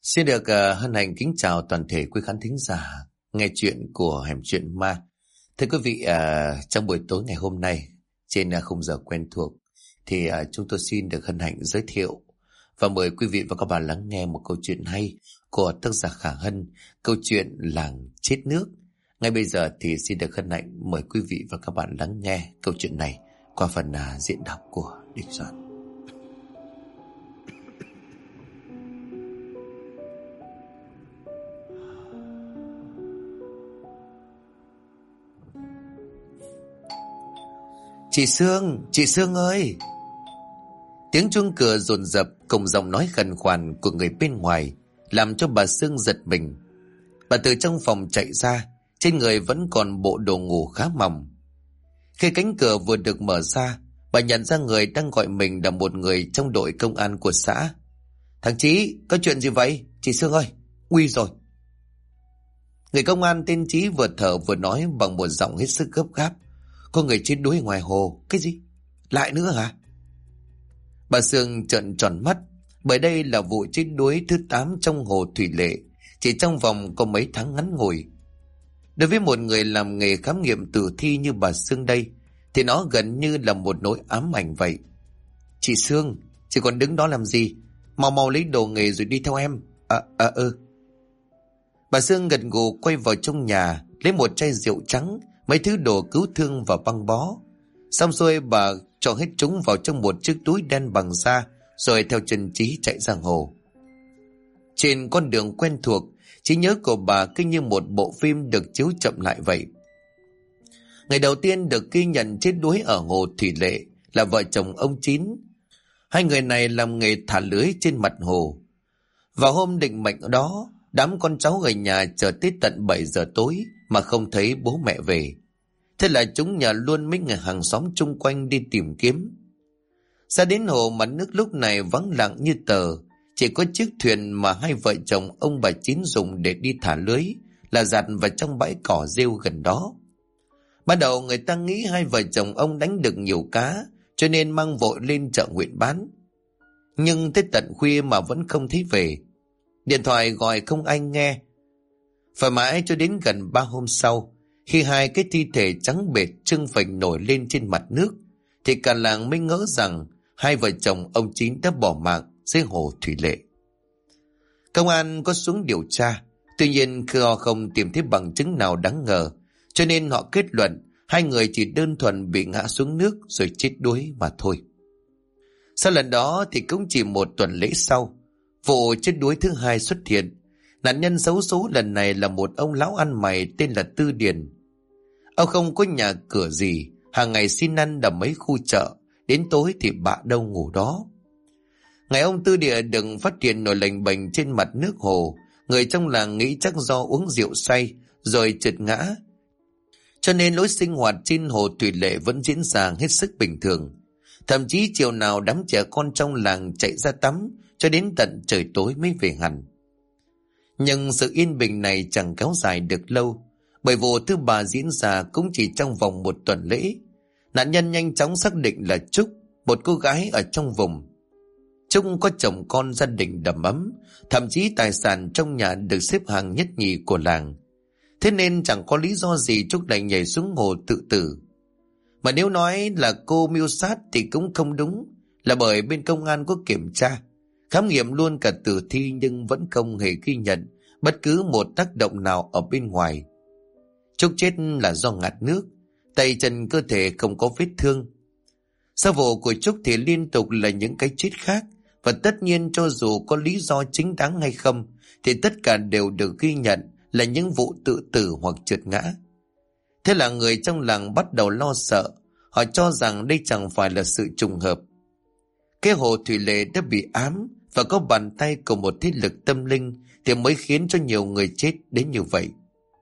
Xin được hân hạnh kính chào toàn thể quý khán thính giả nghe chuyện của Hẻm Chuyện Ma. Thưa quý vị, trong buổi tối ngày hôm nay trên khung giờ quen thuộc thì chúng tôi xin được hân hạnh giới thiệu và mời quý vị và các bạn lắng nghe một câu chuyện hay của tác giả Khả Hân, câu chuyện Làng Chết Nước. Ngay bây giờ thì xin được hân hạnh mời quý vị và các bạn lắng nghe câu chuyện này qua phần diễn đọc của Đình Doan. Chị Sương ơi! Tiếng chuông cửa dồn dập cùng giọng nói khàn khoàn của người bên ngoài làm cho bà Sương giật mình. Bà từ trong phòng chạy ra, trên người vẫn còn bộ đồ ngủ khá mỏng. Khi cánh cửa vừa được mở ra, bà nhận ra người đang gọi mình là một người trong đội công an của xã. Thằng Chí, có chuyện gì vậy? Chị Sương ơi, nguy rồi! Người công an tên Chí vừa thở vừa nói bằng một giọng hết sức gấp gáp. Có người chết đuối ngoài hồ. Cái gì? Lại nữa hả? Bà Sương trợn tròn mắt, bởi đây là vụ chết đuối thứ 8 trong hồ Thủy Lệ, chỉ trong vòng có mấy tháng ngắn ngủi. Đối với một người làm nghề khám nghiệm tử thi như bà Sương đây, thì nó gần như là một nỗi ám ảnh vậy. Chị Sương, chị còn đứng đó làm gì? Mau lấy đồ nghề rồi đi theo em. Bà Sương gật gù quay vào trong nhà, lấy một chai rượu trắng, mấy thứ đồ cứu thương và băng bó. Xong xuôi bà cho hết chúng vào trong một chiếc túi đen bằng da, rồi theo chân Chí chạy ra hồ. Trên con đường quen thuộc, trí nhớ của bà cứ như một bộ phim được chiếu chậm lại vậy. Ngày đầu tiên được ghi nhận chết đuối ở hồ Thủy Lệ là vợ chồng ông Chín. Hai người này làm nghề thả lưới trên mặt hồ. Vào hôm định mệnh đó, đám con cháu ở nhà chờ tới tận 7 giờ tối mà không thấy bố mẹ về. Thế là chúng nhờ luôn mấy người hàng xóm chung quanh đi tìm kiếm. Ra đến hồ, mặt nước lúc này vắng lặng như tờ. Chỉ có chiếc thuyền mà hai vợ chồng ông bà Chín dùng để đi thả lưới là dạt vào trong bãi cỏ rêu gần đó. Ban đầu người ta nghĩ hai vợ chồng ông đánh được nhiều cá, cho nên mang vội lên chợ huyện bán. Nhưng tới tận khuya mà vẫn không thấy về. Điện thoại gọi không ai nghe. Phải mãi cho đến gần 3 hôm sau, khi hai cái thi thể trắng bệt trưng phình nổi lên trên mặt nước, thì cả làng mới ngỡ rằng hai vợ chồng ông Chín đã bỏ mạng dưới hồ Thủy Lệ. Công an có xuống điều tra, tuy nhiên họ không tìm thấy bằng chứng nào đáng ngờ, cho nên họ kết luận hai người chỉ đơn thuần bị ngã xuống nước rồi chết đuối mà thôi. Sau lần đó thì cũng chỉ một tuần lễ sau, vụ chết đuối thứ hai xuất hiện. Nạn nhân xấu số lần này là một ông lão ăn mày tên là Tư Điền. Ông không có nhà cửa gì, hàng ngày xin ăn ở mấy khu chợ, đến tối thì bạ đâu ngủ đó. Ngày ông Tư Điền đừng phát hiện nổi lềnh bềnh trên mặt nước hồ, người trong làng nghĩ chắc do uống rượu say rồi trượt ngã. Cho nên lối sinh hoạt trên hồ Thủy Lệ vẫn diễn ra hết sức bình thường. Thậm chí chiều nào đám trẻ con trong làng chạy ra tắm cho đến tận trời tối mới về hẳn. Nhưng sự yên bình này chẳng kéo dài được lâu, bởi vụ thứ ba diễn ra cũng chỉ trong vòng một tuần lễ. Nạn nhân nhanh chóng xác định là Trúc, một cô gái ở trong vùng. Trúc có chồng con, gia đình đầm ấm, thậm chí tài sản trong nhà được xếp hàng nhất nhì của làng. Thế nên chẳng có lý do gì Trúc lại nhảy xuống hồ tự tử. Mà nếu nói là cô mưu sát thì cũng không đúng, là bởi bên công an có kiểm tra, khám nghiệm luôn cả tử thi nhưng vẫn không hề ghi nhận bất cứ một tác động nào ở bên ngoài. Trúc chết là do ngạt nước, tay chân cơ thể không có vết thương. Sau vụ của Trúc thì liên tục là những cái chết khác, và tất nhiên cho dù có lý do chính đáng hay không thì tất cả đều được ghi nhận là những vụ tự tử hoặc trượt ngã. Thế là người trong làng bắt đầu lo sợ, họ cho rằng đây chẳng phải là sự trùng hợp. Cái hồ Thủy Lệ đã bị ám và có bàn tay của một thế lực tâm linh thì mới khiến cho nhiều người chết đến như vậy.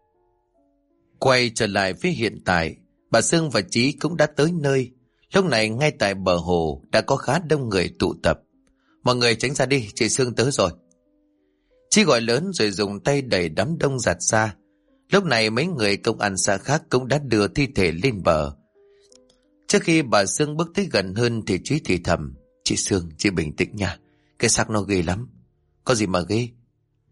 Quay trở lại với hiện tại, bà Sương và Chí cũng đã tới nơi. Lúc này ngay tại bờ hồ đã có khá đông người tụ tập. Mọi người tránh ra đi, chị Sương tới rồi. Chí gọi lớn rồi dùng tay đẩy đám đông giạt ra. Lúc này mấy người công an xã khác cũng đã đưa thi thể lên bờ. Trước khi bà Sương bước tới gần hơn thì Chí thì thầm: Chị Sương, chị bình tĩnh nha, cái xác nó ghê lắm. Có gì mà ghê?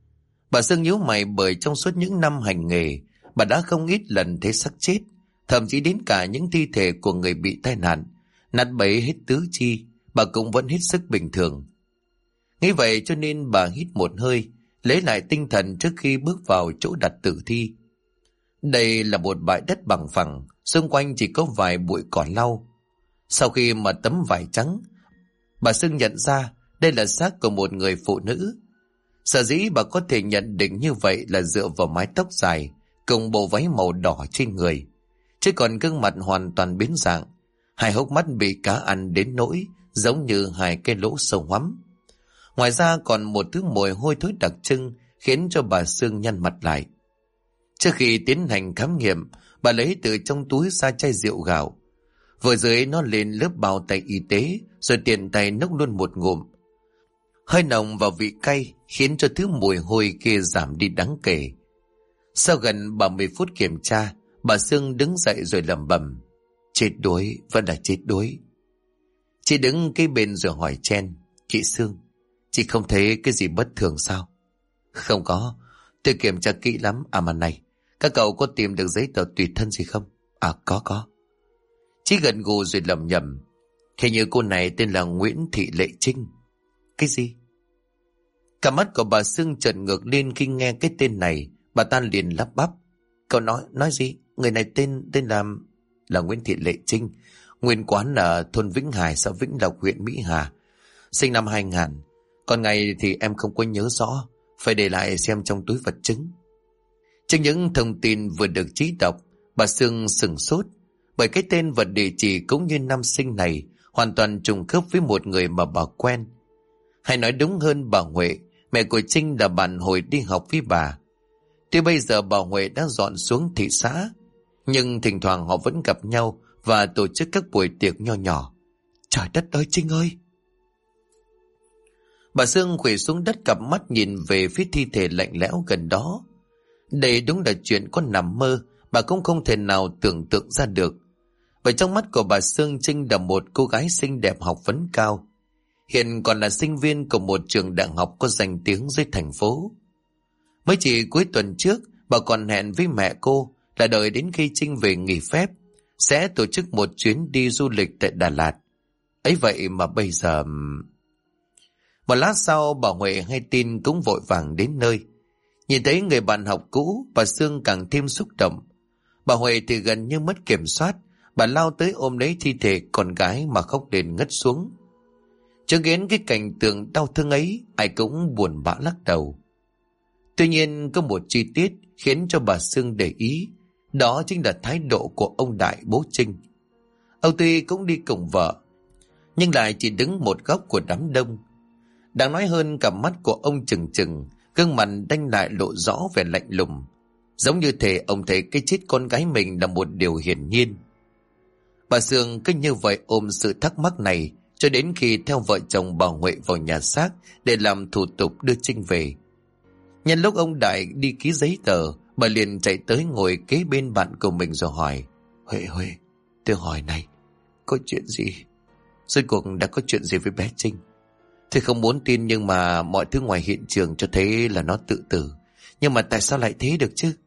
Bà Sương nhíu mày bởi trong suốt những năm hành nghề, bà đã không ít lần thấy xác chết, thậm chí đến cả những thi thể của người bị tai nạn, nát bấy hết tứ chi, bà cũng vẫn hết sức bình thường. Nghĩ vậy cho nên bà hít một hơi, lấy lại tinh thần trước khi bước vào chỗ đặt tử thi. Đây là một bãi đất bằng phẳng, xung quanh chỉ có vài bụi cỏ lau. Sau khi mà tấm vải trắng, bà Sương nhận ra đây là xác của một người phụ nữ. Sở dĩ bà có thể nhận định như vậy là dựa vào mái tóc dài cùng bộ váy màu đỏ trên người, chứ còn gương mặt hoàn toàn biến dạng, hai hốc mắt bị cá ăn đến nỗi giống như hai cái lỗ sâu hoắm. Ngoài ra còn một thứ mùi hôi thối đặc trưng khiến cho bà Sương nhăn mặt lại. Trước khi tiến hành khám nghiệm, bà lấy từ trong túi ra chai rượu gạo, vừa dưới nó lên lớp bao tay y tế, rồi tiện tay nốc luôn một ngụm. Hơi nồng và vị cay khiến cho thứ mùi hôi kia giảm đi đáng kể. Sau gần 30 phút kiểm tra, bà Sương đứng dậy rồi lẩm bẩm: chết đuối, vẫn là chết đuối. Chị đứng kế bên rồi hỏi chen: chị Sương, chị không thấy cái gì bất thường sao? Không có, tôi kiểm tra kỹ lắm. À mà này, các cậu có tìm được giấy tờ tùy thân gì không? À có. Chị gật gù rồi lẩm nhẩm: hình như cô này tên là Nguyễn Thị Lệ Trinh. Cái gì? Cả mắt của bà Sương trợn ngược lên khi nghe cái tên này. Bà ta liền lắp bắp: cậu nói gì? Người này tên là Nguyễn Thị Lệ Trinh, nguyên quán ở thôn Vĩnh Hải, xã Vĩnh Lộc, huyện Mỹ Hà, sinh năm 2000. Còn ngày thì em không có nhớ rõ, phải để lại xem trong túi vật chứng. Trước những thông tin vừa được Trí đọc, bà Sương sửng sốt, bởi cái tên và địa chỉ cũng như năm sinh này hoàn toàn trùng khớp với một người mà bà quen. Hay nói đúng hơn, bà Huệ, mẹ của Trinh, là bạn hồi đi học với bà. Tuy bây giờ bà Huệ đã dọn xuống thị xã, nhưng thỉnh thoảng họ vẫn gặp nhau và tổ chức các buổi tiệc nho nhỏ. Trời đất ơi, Trinh ơi! Bà Sương khuỵu xuống đất, cặp mắt nhìn về phía thi thể lạnh lẽo gần đó. Đây đúng là chuyện có nằm mơ, bà cũng không thể nào tưởng tượng ra được. Bởi trong mắt của bà Sương, Trinh là một cô gái xinh đẹp, học vấn cao, hiện còn là sinh viên của một trường đại học có danh tiếng dưới thành phố. Mới chỉ cuối tuần trước, bà còn hẹn với mẹ cô là đợi đến khi Trinh về nghỉ phép sẽ tổ chức một chuyến đi du lịch tại Đà Lạt. Ấy vậy mà bây giờ... Một lát sau, bà Huệ hay tin cũng vội vàng đến nơi. Nhìn thấy người bạn học cũ, bà Sương càng thêm xúc động. Bà Huệ thì gần như mất kiểm soát, bà lao tới ôm lấy thi thể con gái mà khóc đến ngất xuống. Chứng kiến cái cảnh tượng đau thương ấy, ai cũng buồn bã lắc đầu. Tuy nhiên có một chi tiết khiến cho bà Sương để ý, đó chính là thái độ của ông Đại, bố Trinh. Ông tuy cũng đi cùng vợ, nhưng lại chỉ đứng một góc của đám đông. Đáng nói hơn, cả mắt của ông trừng trừng, gương mặt đanh lại lộ rõ vẻ lạnh lùng, giống như thể ông thấy cái chết con gái mình là một điều hiển nhiên. Bà Sương cứ như vậy ôm sự thắc mắc này cho đến khi theo vợ chồng bà Huệ vào nhà xác để làm thủ tục đưa Trinh về. Nhân lúc ông Đại đi ký giấy tờ, bà liền chạy tới ngồi kế bên bạn của mình rồi hỏi: Huệ, tôi hỏi này, có chuyện gì? Rốt cuộc đã có chuyện gì với bé Trinh? Tôi không muốn tin, nhưng mà mọi thứ ngoài hiện trường cho thấy là nó tự tử. Nhưng mà tại sao lại thế được chứ?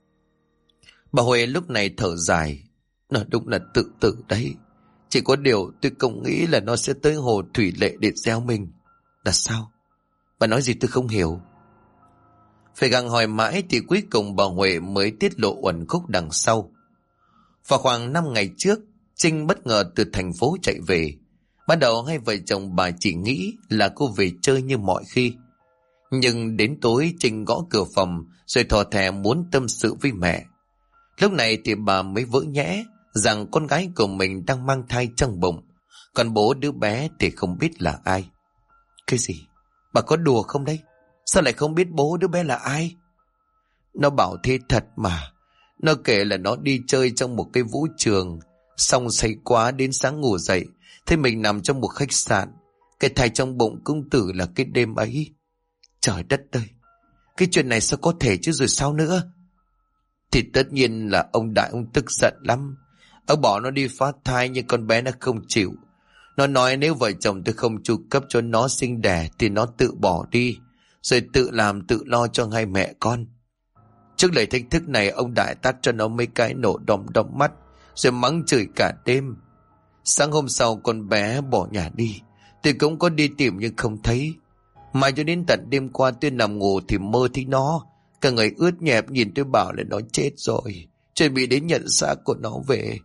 Bà Huệ lúc này thở dài: nó đúng là tự tử đấy. Chỉ có điều tôi không nghĩ là nó sẽ tới hồ Thủy Lệ để gieo mình. Là sao? Bà nói gì tôi không hiểu. Phải gặng hỏi mãi thì cuối cùng bà Huệ mới tiết lộ uẩn khúc đằng sau. Vào khoảng 5 ngày trước, Trinh bất ngờ từ thành phố chạy về. Ban đầu hai vợ chồng bà chỉ nghĩ là cô về chơi như mọi khi. Nhưng đến tối, Trinh gõ cửa phòng rồi thò thè muốn tâm sự với mẹ. Lúc này thì bà mới vỡ nhẽ rằng con gái của mình đang mang thai trong bụng, còn bố đứa bé thì không biết là ai. Cái gì? Bà có đùa không đấy? Sao lại không biết bố đứa bé là ai? Nó bảo thế thật mà. Nó kể là nó đi chơi trong một cái vũ trường, xong say quá đến sáng ngủ dậy thấy mình nằm trong một khách sạn. Cái thai trong bụng cũng tử là cái đêm ấy. Trời đất ơi, cái chuyện này sao có thể chứ, rồi sao nữa? Thì tất nhiên là ông Đại ông tức giận lắm. Ông bỏ nó đi phá thai nhưng con bé nó không chịu. Nó nói nếu vợ chồng tôi không chu cấp cho nó sinh đẻ thì nó tự bỏ đi. rồi tự làm tự lo cho hai mẹ con. Trước lời thách thức này, ông Đại tát cho nó mấy cái nổ đom đom mắt, rồi mắng chửi cả đêm. Sáng hôm sau con bé bỏ nhà đi, tôi cũng có đi tìm nhưng không thấy. Mà cho đến tận đêm qua tôi nằm ngủ thì mơ thấy nó, cả người ướt nhẹp, nhìn tôi bảo là nó chết rồi, chuẩn bị đến nhận xác của nó về.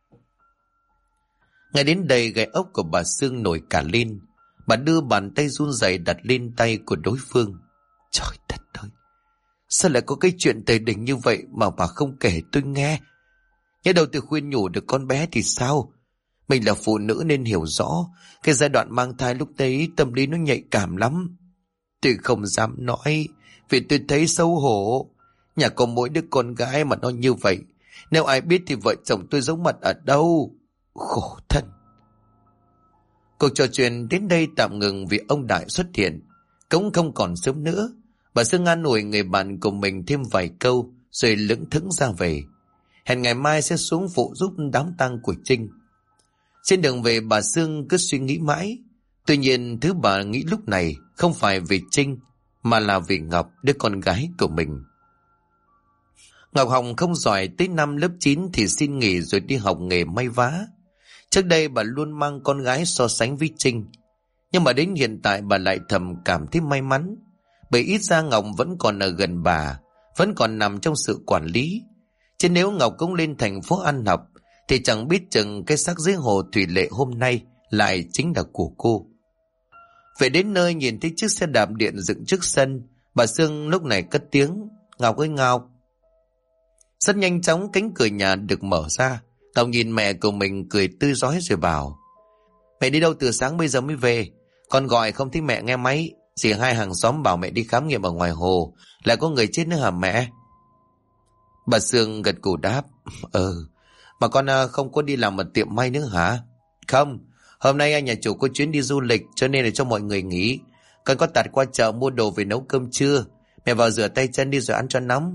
Ngay đến đây gai ốc của bà Sương nổi cả lên. Bà đưa bàn tay run rẩy đặt lên tay của đối phương. Trời đất ơi, sao lại có cái chuyện tày đình như vậy mà bà không kể tôi nghe? Nhớ đâu tôi khuyên nhủ được con bé thì sao? Mình là phụ nữ nên hiểu rõ, cái giai đoạn mang thai lúc đấy tâm lý nó nhạy cảm lắm. Tôi không dám nói, vì tôi thấy xấu hổ. Nhà có mỗi đứa con gái mà nó như vậy, nếu ai biết thì vợ chồng tôi giấu mặt ở đâu? Khổ thân. Cuộc trò chuyện đến đây tạm ngừng vì ông Đại xuất hiện. Cũng không còn sớm nữa. Bà Sương an ủi người bạn của mình thêm vài câu rồi lững thững ra về. Hẹn ngày mai sẽ xuống phụ giúp đám tang của Trinh. Trên đường về, bà Sương cứ suy nghĩ mãi. Tuy nhiên thứ bà nghĩ lúc này không phải về Trinh, mà là vì Ngọc, đứa con gái của mình. Ngọc học không giỏi, tới năm lớp 9 thì xin nghỉ rồi đi học nghề may vá. Trước đây bà luôn mang con gái so sánh với Trinh, nhưng mà đến hiện tại bà lại thầm cảm thấy may mắn, bởi ít ra Ngọc vẫn còn ở gần bà, vẫn còn nằm trong sự quản lý. Chứ nếu Ngọc cũng lên thành phố ăn học thì chẳng biết chừng cái xác dưới hồ thủy lệ hôm nay lại chính là của cô. Về đến nơi nhìn thấy chiếc xe đạp điện dựng trước sân, bà Sương lúc này cất tiếng: Ngọc ơi Ngọc. Rất nhanh chóng cánh cửa nhà được mở ra. Ngọc nhìn mẹ của mình cười tươi rói rồi bảo: Mẹ đi đâu từ sáng bây giờ mới về? Con gọi không thấy mẹ nghe máy. Dì hai hàng xóm bảo mẹ đi khám nghiệm ở ngoài hồ, lại có người chết nữa hả mẹ? Bà Sương gật gù đáp: Mà con không có đi làm ở tiệm may nữa hả? Không, hôm nay anh nhà chủ có chuyến đi du lịch cho nên là cho mọi người nghỉ. Con có tạt qua chợ mua đồ về nấu cơm trưa. Mẹ vào rửa tay chân đi rồi ăn cho nóng.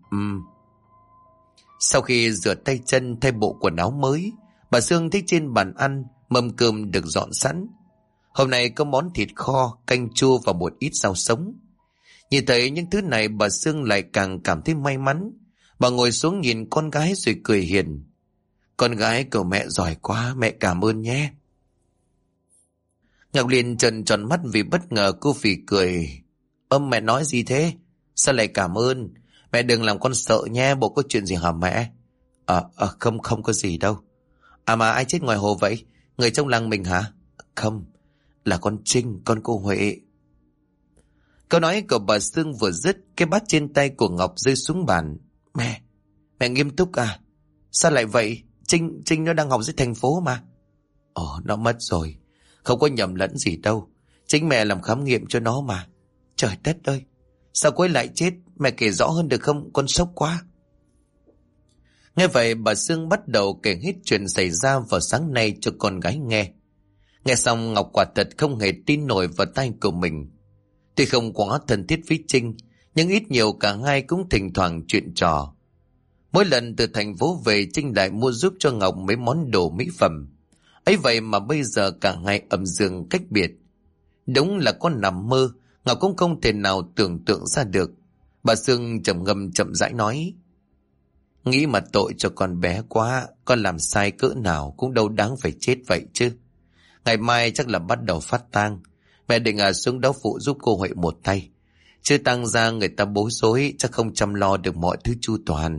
Sau khi rửa tay chân, thay bộ quần áo mới, bà Sương thấy trên bàn ăn mâm cơm được dọn sẵn. Hôm nay có món thịt kho, canh chua và một ít rau sống. Nhìn thấy những thứ này, bà Sương lại càng cảm thấy may mắn. Bà ngồi xuống nhìn con gái rồi cười hiền: Con gái của mẹ giỏi quá, mẹ cảm ơn nhé. Ngọc liền trợn tròn mắt vì bất ngờ. Cô phì cười: Mẹ nói gì thế? Sao lại cảm ơn? Mẹ đừng làm con sợ nhé, bộ có chuyện gì hả mẹ? Không có gì đâu. Mà ai chết ngoài hồ vậy? Người trong làng mình hả? Không, là con Trinh, con cô Huệ. Câu nói của bà Sương vừa dứt, cái bát trên tay của Ngọc rơi xuống bàn. Mẹ nghiêm túc à? Sao lại vậy? Trinh nó đang học dưới thành phố mà. Nó mất rồi. Không có nhầm lẫn gì đâu. Chính mẹ làm khám nghiệm cho nó mà. Trời đất ơi, sao cô ấy lại chết? Mẹ kể rõ hơn được không? Con sốc quá. Nghe vậy, bà Sương bắt đầu kể hết chuyện xảy ra vào sáng nay cho con gái nghe. Nghe xong, Ngọc quả thật không hề tin nổi vào tai của mình. Tuy không quá thân thiết với Trinh, nhưng ít nhiều cả hai cũng thỉnh thoảng chuyện trò. Mỗi lần từ thành phố về, Trinh lại mua giúp cho Ngọc mấy món đồ mỹ phẩm. Ấy vậy mà bây giờ cả hai ầm giường cách biệt. Đúng là có nằm mơ, Ngọc cũng không thể nào tưởng tượng ra được. Bà Sương trầm ngâm chậm rãi nói: Nghĩ mà tội cho con bé quá, con làm sai cỡ nào cũng đâu đáng phải chết vậy chứ. Ngày mai chắc là bắt đầu phát tang. Mẹ định xuống đó phụ giúp cô Huệ một tay. Chứ tang ra người ta bối rối, chắc không chăm lo được mọi thứ chu toàn.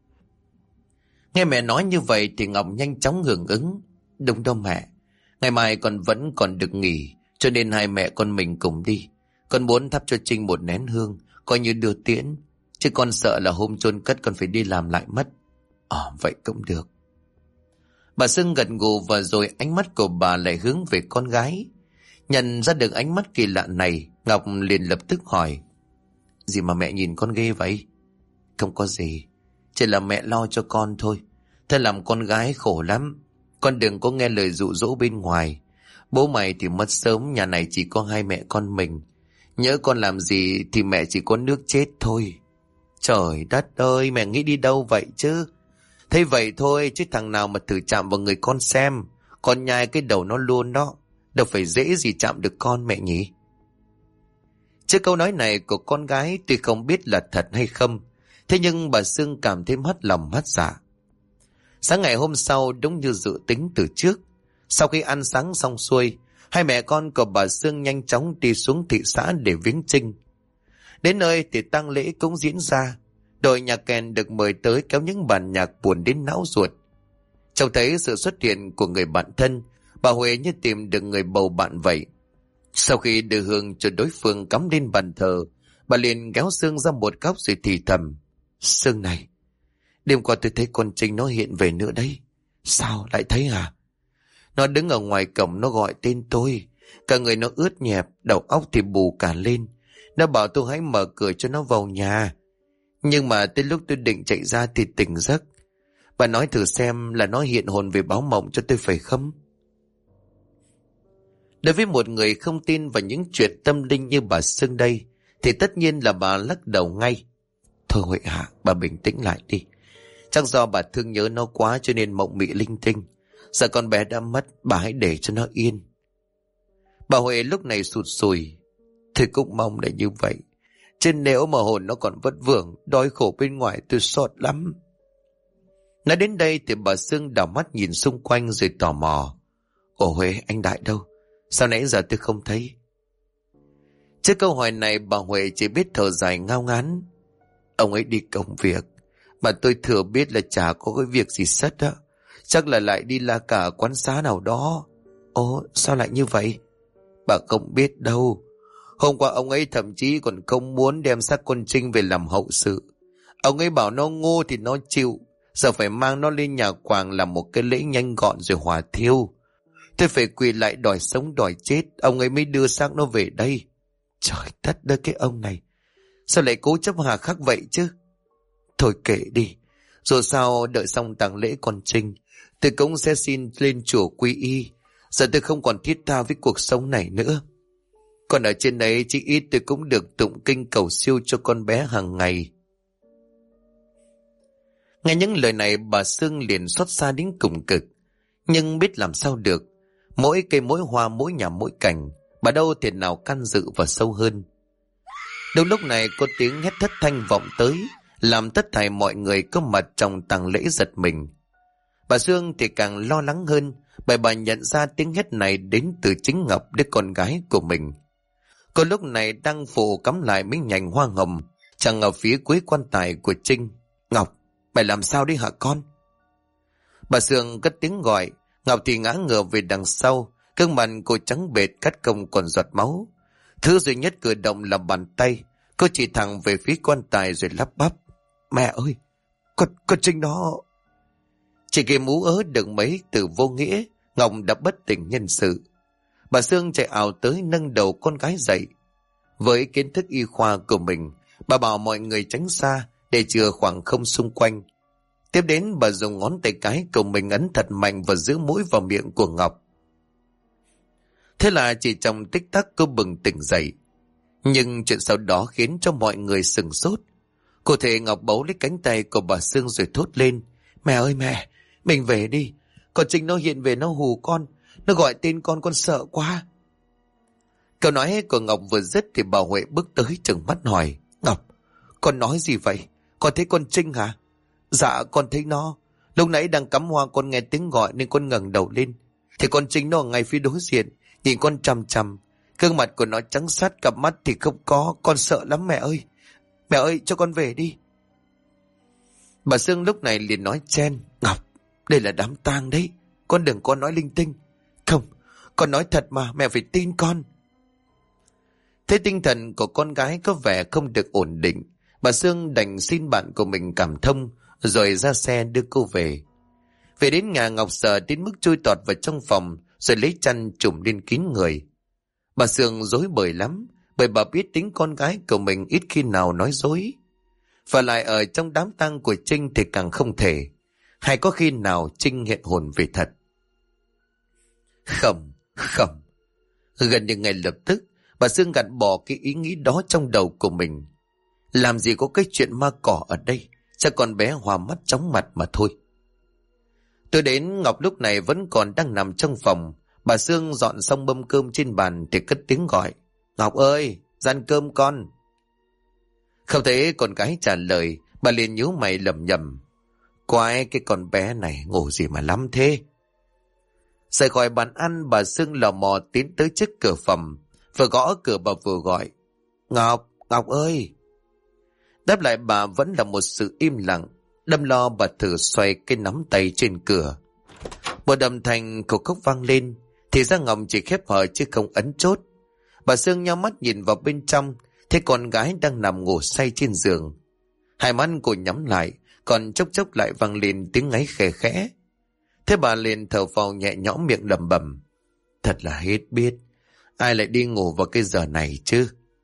Nghe mẹ nói như vậy thì Ngọc nhanh chóng hưởng ứng: Đúng đâu mẹ, ngày mai con vẫn còn được nghỉ, cho nên hai mẹ con mình cùng đi. Con muốn thắp cho Trinh một nén hương, coi như đưa tiễn. Chứ con sợ là hôm chôn cất con phải đi làm lại mất. Vậy cũng được. Bà Sương gật gù và rồi ánh mắt của bà lại hướng về con gái. Nhận ra được ánh mắt kỳ lạ này, Ngọc liền lập tức hỏi: Gì mà mẹ nhìn con ghê vậy? Không có gì, chỉ là mẹ lo cho con thôi. Thế làm con gái khổ lắm. Con đừng có nghe lời dụ dỗ bên ngoài. Bố mày thì mất sớm, nhà này chỉ có hai mẹ con mình. Nhớ con làm gì thì mẹ chỉ có nước chết thôi. Trời đất ơi, mẹ nghĩ đi đâu vậy chứ? Thế vậy thôi, chứ thằng nào mà thử chạm vào người con xem, con nhai cái đầu nó luôn đó. Đâu phải dễ gì chạm được con mẹ nhỉ? Trước câu nói này của con gái tuy không biết là thật hay không, thế nhưng bà Sương cảm thấy mất lòng mất dạ. Sáng ngày hôm sau, đúng như dự tính từ trước, sau khi ăn sáng xong xuôi, hai mẹ con của bà Sương nhanh chóng đi xuống thị xã để viếng Trinh. Đến nơi thì tang lễ cũng diễn ra. Đội nhạc kèn được mời tới kéo những bản nhạc buồn đến não ruột. Trông thấy sự xuất hiện của người bạn thân, bà Huệ như tìm được người bầu bạn vậy. Sau khi đưa hương cho đối phương cắm lên bàn thờ, bà liền kéo Sương ra một góc rồi thì thầm: Sương này, đêm qua tôi thấy con Trinh nó hiện về nữa đấy. Sao lại thấy hả? Nó đứng ở ngoài cổng, nó gọi tên tôi. Cả người nó ướt nhẹp, đầu óc thì bù cả lên. Nó bảo tôi hãy mở cửa cho nó vào nhà. Nhưng mà tới lúc tôi định chạy ra thì tỉnh giấc. Bà nói thử xem là nó hiện hồn về báo mộng cho tôi phải không? Đối với một người không tin vào những chuyện tâm linh như bà Sương đây, thì tất nhiên là bà lắc đầu ngay. Thôi Huệ hạ, bà bình tĩnh lại đi. Chắc do bà thương nhớ nó quá cho nên mộng mị linh tinh. Giờ con bé đã mất, bà hãy để cho nó yên. Bà Huệ lúc này sụt sùi. Tôi cũng mong là như vậy. Chứ nếu mà hồn nó còn vất vưởng, đói khổ bên ngoài tôi xót lắm. Nói đến đây thì bà Sương đảo mắt nhìn xung quanh rồi tò mò. Ồ Huệ, anh Đại đâu? Sao nãy giờ tôi không thấy? Trước câu hỏi này bà Huệ chỉ biết thở dài ngao ngán. Ông ấy đi công việc, mà tôi thừa biết là chả có cái việc gì sất á. Chắc là lại đi la cả quán xá nào đó. Ồ, sao lại như vậy? Bà không biết đâu. Hôm qua ông ấy thậm chí còn không muốn đem xác con Trinh về làm hậu sự. Ông ấy bảo nó ngu thì nó chịu. Giờ phải mang nó lên nhà quàng làm một cái lễ nhanh gọn rồi hỏa thiêu. Tôi phải quỳ lại đòi sống đòi chết, ông ấy mới đưa xác nó về đây. Trời đất ơi, cái ông này sao lại cố chấp hà khắc vậy chứ? Thôi kệ đi, dù sao đợi xong tang lễ con Trinh, tôi cũng sẽ xin lên chùa quy y. Giờ tôi không còn thiết tha với cuộc sống này nữa. Còn ở trên đấy chỉ ít tôi cũng được tụng kinh cầu siêu cho con bé hàng ngày. Nghe những lời này bà Sương liền xót xa đến cùng cực. Nhưng biết làm sao được, mỗi cây mỗi hoa mỗi nhà mỗi cảnh, bà đâu thể nào can dự vào sâu hơn. Đúng lúc này có tiếng hét thất thanh vọng tới, làm tất thảy mọi người có mặt trong tang lễ giật mình. Bà Sương thì càng lo lắng hơn, bởi bà nhận ra tiếng hét này đến từ chính Ngọc, đứa con gái của mình. Cô lúc này đang phụ cắm lại mấy nhành hoa hồng chẳng ở phía cuối quan tài của Trinh. Ngọc, mày làm sao đi hả con? Bà Sương cất tiếng gọi. Ngọc thì ngã ngửa về đằng sau, gương mặt cô trắng bệch cắt không còn giọt máu. Thứ duy nhất cử động là bàn tay. Cô chỉ thẳng về phía quan tài rồi lắp bắp. Mẹ ơi, con Trinh đó. Chỉ kịp ú ớ được mấy từ vô nghĩa, Ngọc đã bất tỉnh nhân sự. Bà Sương chạy ảo tới nâng đầu con gái dậy. Với kiến thức y khoa của mình, bà bảo mọi người tránh xa để chừa khoảng không xung quanh. Tiếp đến bà dùng ngón tay cái của mình ấn thật mạnh vào giữa mũi vào miệng của Ngọc. Thế là chỉ trong tích tắc cô bừng tỉnh dậy. Nhưng chuyện sau đó khiến cho mọi người sửng sốt. Cụ thể Ngọc bấu lấy cánh tay của bà Sương rồi thốt lên. Mẹ ơi mẹ, mình về đi. Còn Trinh nó hiện về nó hù con. Nó gọi tên con sợ quá. Câu nói của Ngọc vừa dứt thì bà Huệ bước tới trừng mắt hỏi. Ngọc, con nói gì vậy? Con thấy con Trinh hả? Dạ con thấy nó. Lúc nãy đang cắm hoa con nghe tiếng gọi nên con ngẩng đầu lên. Thì con Trinh nó ở ngay phía đối diện, nhìn con chằm chằm. Gương mặt của nó trắng sát, cặp mắt thì không có. Con sợ lắm mẹ ơi. Mẹ ơi cho con về đi. Bà Sương lúc này liền nói chen. Ngọc, đây là đám tang đấy. Con đừng có nói linh tinh. Không, con nói thật mà, mẹ phải tin con. Thế tinh thần của con gái có vẻ không được ổn định. Bà Sương đành xin bạn của mình cảm thông, rồi ra xe đưa cô về. Về đến nhà Ngọc sợ đến mức chui tọt vào trong phòng, rồi lấy chăn trùm lên kín người. Bà Sương rối bời lắm, bởi bà biết tính con gái của mình ít khi nào nói dối. Và lại ở trong đám tang của Trinh thì càng không thể. Hay có khi nào Trinh hiện hồn về thật? Không. Gần như ngay lập tức, bà Sương gạt bỏ cái ý nghĩ đó trong đầu của mình. Làm gì có cái chuyện ma cỏ ở đây, chắc con bé hoa mắt chóng mặt mà thôi. Tôi đến Ngọc lúc này vẫn còn đang nằm trong phòng. Bà Sương dọn xong mâm cơm trên bàn thì cất tiếng gọi. Ngọc ơi, ra ăn cơm con. Không thấy con gái trả lời, bà liền nhíu mày lẩm nhẩm. Quái cái con bé này ngủ gì mà lắm thế. Rời khỏi bàn ăn, bà Sương lò mò tiến tới trước cửa phòng. Vừa gõ cửa bà vừa gọi. Ngọc, Ngọc ơi. Đáp lại bà vẫn là một sự im lặng. Đâm lo bà thử xoay cái nắm tay trên cửa. Một âm thanh cộc cốc vang lên. Thì ra Ngọc chỉ khép hờ chứ không ấn chốt. Bà Sương nhắm mắt nhìn vào bên trong, thấy con gái đang nằm ngủ say trên giường. Hai mắt cô nhắm lại, còn chốc chốc lại vang lên tiếng ngáy khẽ khẽ. Thế bà liền thở phào nhẹ nhõm, miệng lẩm bẩm. Thật là hết biết, ai lại đi ngủ vào cái giờ này chứ.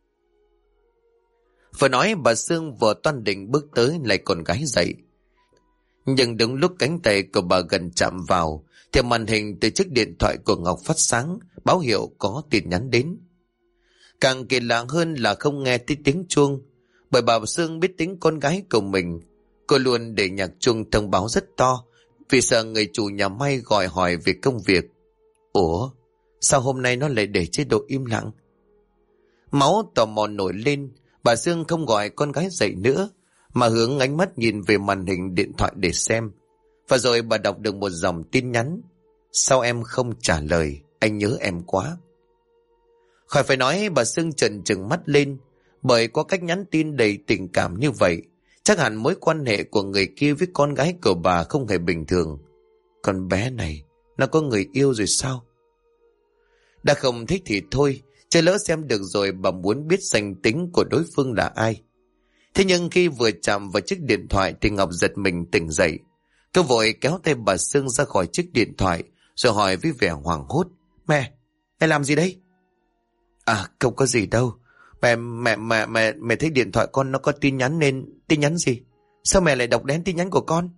Vừa nói bà Sương vừa toan định bước tới lại con gái dậy. Nhưng đúng lúc cánh tay của bà gần chạm vào, thì màn hình từ chiếc điện thoại của Ngọc phát sáng, báo hiệu có tin nhắn đến. Càng kỳ lạ hơn là không nghe thấy tiếng chuông, bởi bà Sương biết tính con gái của mình. Cô luôn để nhạc chuông thông báo rất to, vì sợ người chủ nhà may gọi hỏi về công việc. Ủa, sao hôm nay nó lại để chế độ im lặng? Máu tò mò nổi lên, bà Sương không gọi con gái dậy nữa, mà hướng ánh mắt nhìn về màn hình điện thoại để xem. Và rồi bà đọc được một dòng tin nhắn. Sao em không trả lời, anh nhớ em quá. Khỏi phải nói, bà Sương trợn trừng mắt lên, bởi có cách nhắn tin đầy tình cảm như vậy, chắc hẳn mối quan hệ của người kia với con gái của bà không hề bình thường. Con bé này, nó có người yêu rồi sao? Đã không thích thì thôi, chứ lỡ xem được rồi bà muốn biết danh tính của đối phương là ai. Thế nhưng khi vừa chạm vào chiếc điện thoại thì Ngọc giật mình tỉnh dậy. Cô vội kéo tay bà Sương ra khỏi chiếc điện thoại, rồi hỏi với vẻ hoảng hốt. Mẹ làm gì đấy? À, không có gì đâu. Mẹ thấy điện thoại con nó có tin nhắn nên... Tin nhắn gì? Sao mẹ lại đọc đến tin nhắn của con?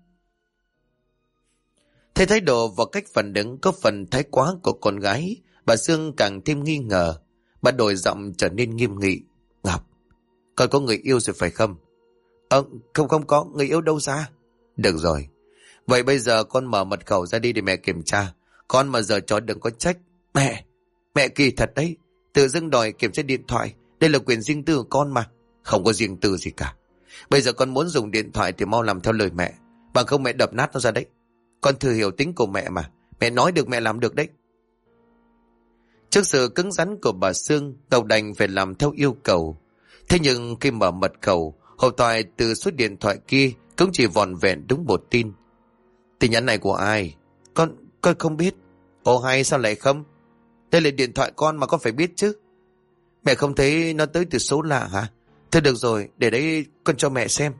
Thấy thái độ và cách phản ứng có phần thái quá của con gái, bà Sương càng thêm nghi ngờ. Bà đổi giọng trở nên nghiêm nghị. Ngọc, con có người yêu rồi phải không? Không có, người yêu đâu ra? Được rồi, vậy bây giờ con mở mật khẩu ra đi để mẹ kiểm tra. Con mà giờ cho đừng có trách. Mẹ kỳ thật đấy, tự dưng đòi kiểm tra điện thoại. Đây là quyền riêng tư của con mà. Không có riêng tư gì cả. Bây giờ con muốn dùng điện thoại thì mau làm theo lời mẹ, bằng không mẹ đập nát nó ra đấy. Con thừa hiểu tính của mẹ mà, mẹ nói được mẹ làm được đấy. Trước sự cứng rắn của bà Sương, Ngọc đành phải làm theo yêu cầu. Thế nhưng khi mở mật khẩu, hộp thoại từ số điện thoại kia cũng chỉ vòn vẹn đúng một tin. Tin nhắn này của ai? Con không biết. Ồ hay, sao lại không? Đây là điện thoại con mà con phải biết chứ. Mẹ không thấy nó tới từ số lạ hả? Thôi được rồi, để đấy con cho mẹ xem.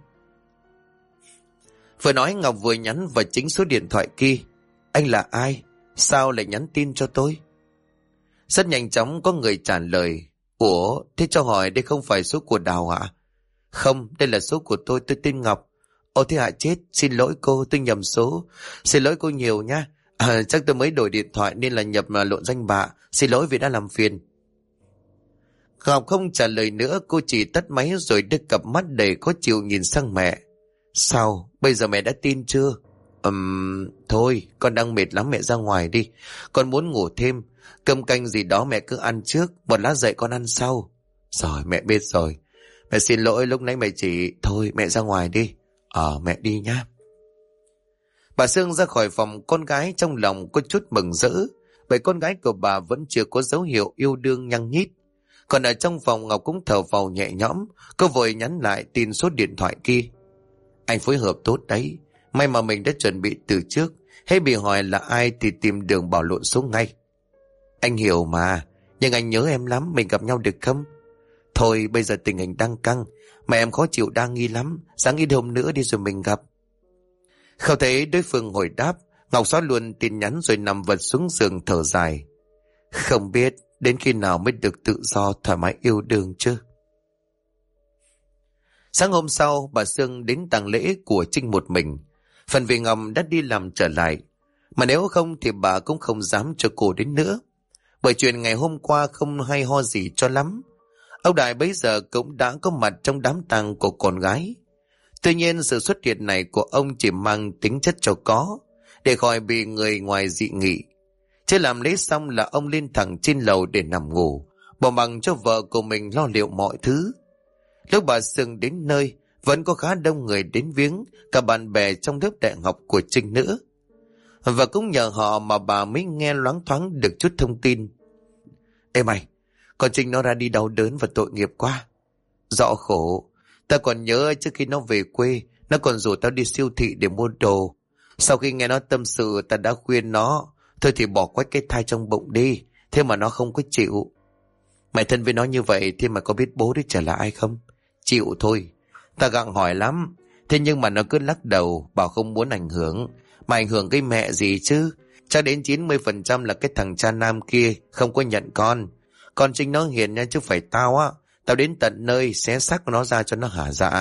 Vừa nói Ngọc vừa nhắn vào chính số điện thoại kia. Anh là ai? Sao lại nhắn tin cho tôi? Rất nhanh chóng có người trả lời. Ủa, thế cho hỏi đây không phải số của Đào hả? Không, đây là số của tôi tên Ngọc. Ồ thế hả, chết, xin lỗi cô, tôi nhầm số. Xin lỗi cô nhiều nhá. Chắc tôi mới đổi điện thoại nên là nhập mà lộn danh bạ. Xin lỗi vì đã làm phiền. Ngọc không trả lời nữa, cô chỉ tắt máy rồi đưa cặp mắt đầy khó chịu nhìn sang mẹ. Sao, bây giờ mẹ đã tin chưa? Thôi, con đang mệt lắm, mẹ ra ngoài đi. Con muốn ngủ thêm. Cơm canh gì đó mẹ cứ ăn trước, một lát dậy con ăn sau. Rồi, mẹ biết rồi. Mẹ xin lỗi lúc nãy mẹ chỉ... Thôi, mẹ ra ngoài đi. Mẹ đi nhá. Bà Sương ra khỏi phòng, con gái trong lòng có chút mừng rỡ, bởi con gái của bà vẫn chưa có dấu hiệu yêu đương nhăng nhít. Còn ở trong phòng, Ngọc cũng thở phào nhẹ nhõm, cô vội nhắn lại tin số điện thoại kia. Anh phối hợp tốt đấy, may mà mình đã chuẩn bị từ trước, hay bị hỏi là ai thì tìm đường bảo lộn số ngay. Anh hiểu mà, nhưng anh nhớ em lắm, mình gặp nhau được không? Thôi bây giờ tình hình đang căng, mà em khó chịu đa nghi lắm, sáng ít hôm nữa đi rồi mình gặp. Không thấy đối phương hồi đáp, Ngọc xóa luôn tin nhắn rồi nằm vật xuống giường thở dài. Không biết đến khi nào mới được tự do thoải mái yêu đương chứ. Sáng hôm sau, bà Sương đến tang lễ của Trinh một mình. Phần vì Ngọc đã đi làm trở lại, mà nếu không thì bà cũng không dám cho cô đến nữa, bởi chuyện ngày hôm qua không hay ho gì cho lắm. Ông Đại bấy giờ cũng đã có mặt trong đám tang của con gái. Tuy nhiên sự xuất hiện này của ông chỉ mang tính chất cho có, để khỏi bị người ngoài dị nghị. Chứ làm lễ xong là ông lên thẳng trên lầu để nằm ngủ, bỏ mặc cho vợ của mình lo liệu mọi thứ. Lúc bà Sương đến nơi, vẫn có khá đông người đến viếng, cả bạn bè trong lớp đại học của Trinh nữa. Và cũng nhờ họ mà bà mới nghe loáng thoáng được chút thông tin. Ê mày, con Trinh nó ra đi đau đớn và tội nghiệp quá. Rõ khổ, ta còn nhớ trước khi nó về quê, nó còn rủ tao đi siêu thị để mua đồ. Sau khi nghe nó tâm sự, ta đã khuyên nó, thôi thì bỏ quách cái thai trong bụng đi, thế mà nó không có chịu. Mày thân với nó như vậy, thế mà có biết bố đứa trẻ là ai không? Chịu thôi, ta gặng hỏi lắm, thế nhưng mà nó cứ lắc đầu, bảo không muốn ảnh hưởng. Mà ảnh hưởng cái mẹ gì chứ? Chắc đến 90% là cái thằng cha nam kia không có nhận con. Con Trinh nó hiền nha, chứ phải tao á. Tao đến tận nơi xé xác nó ra cho nó hả dạ.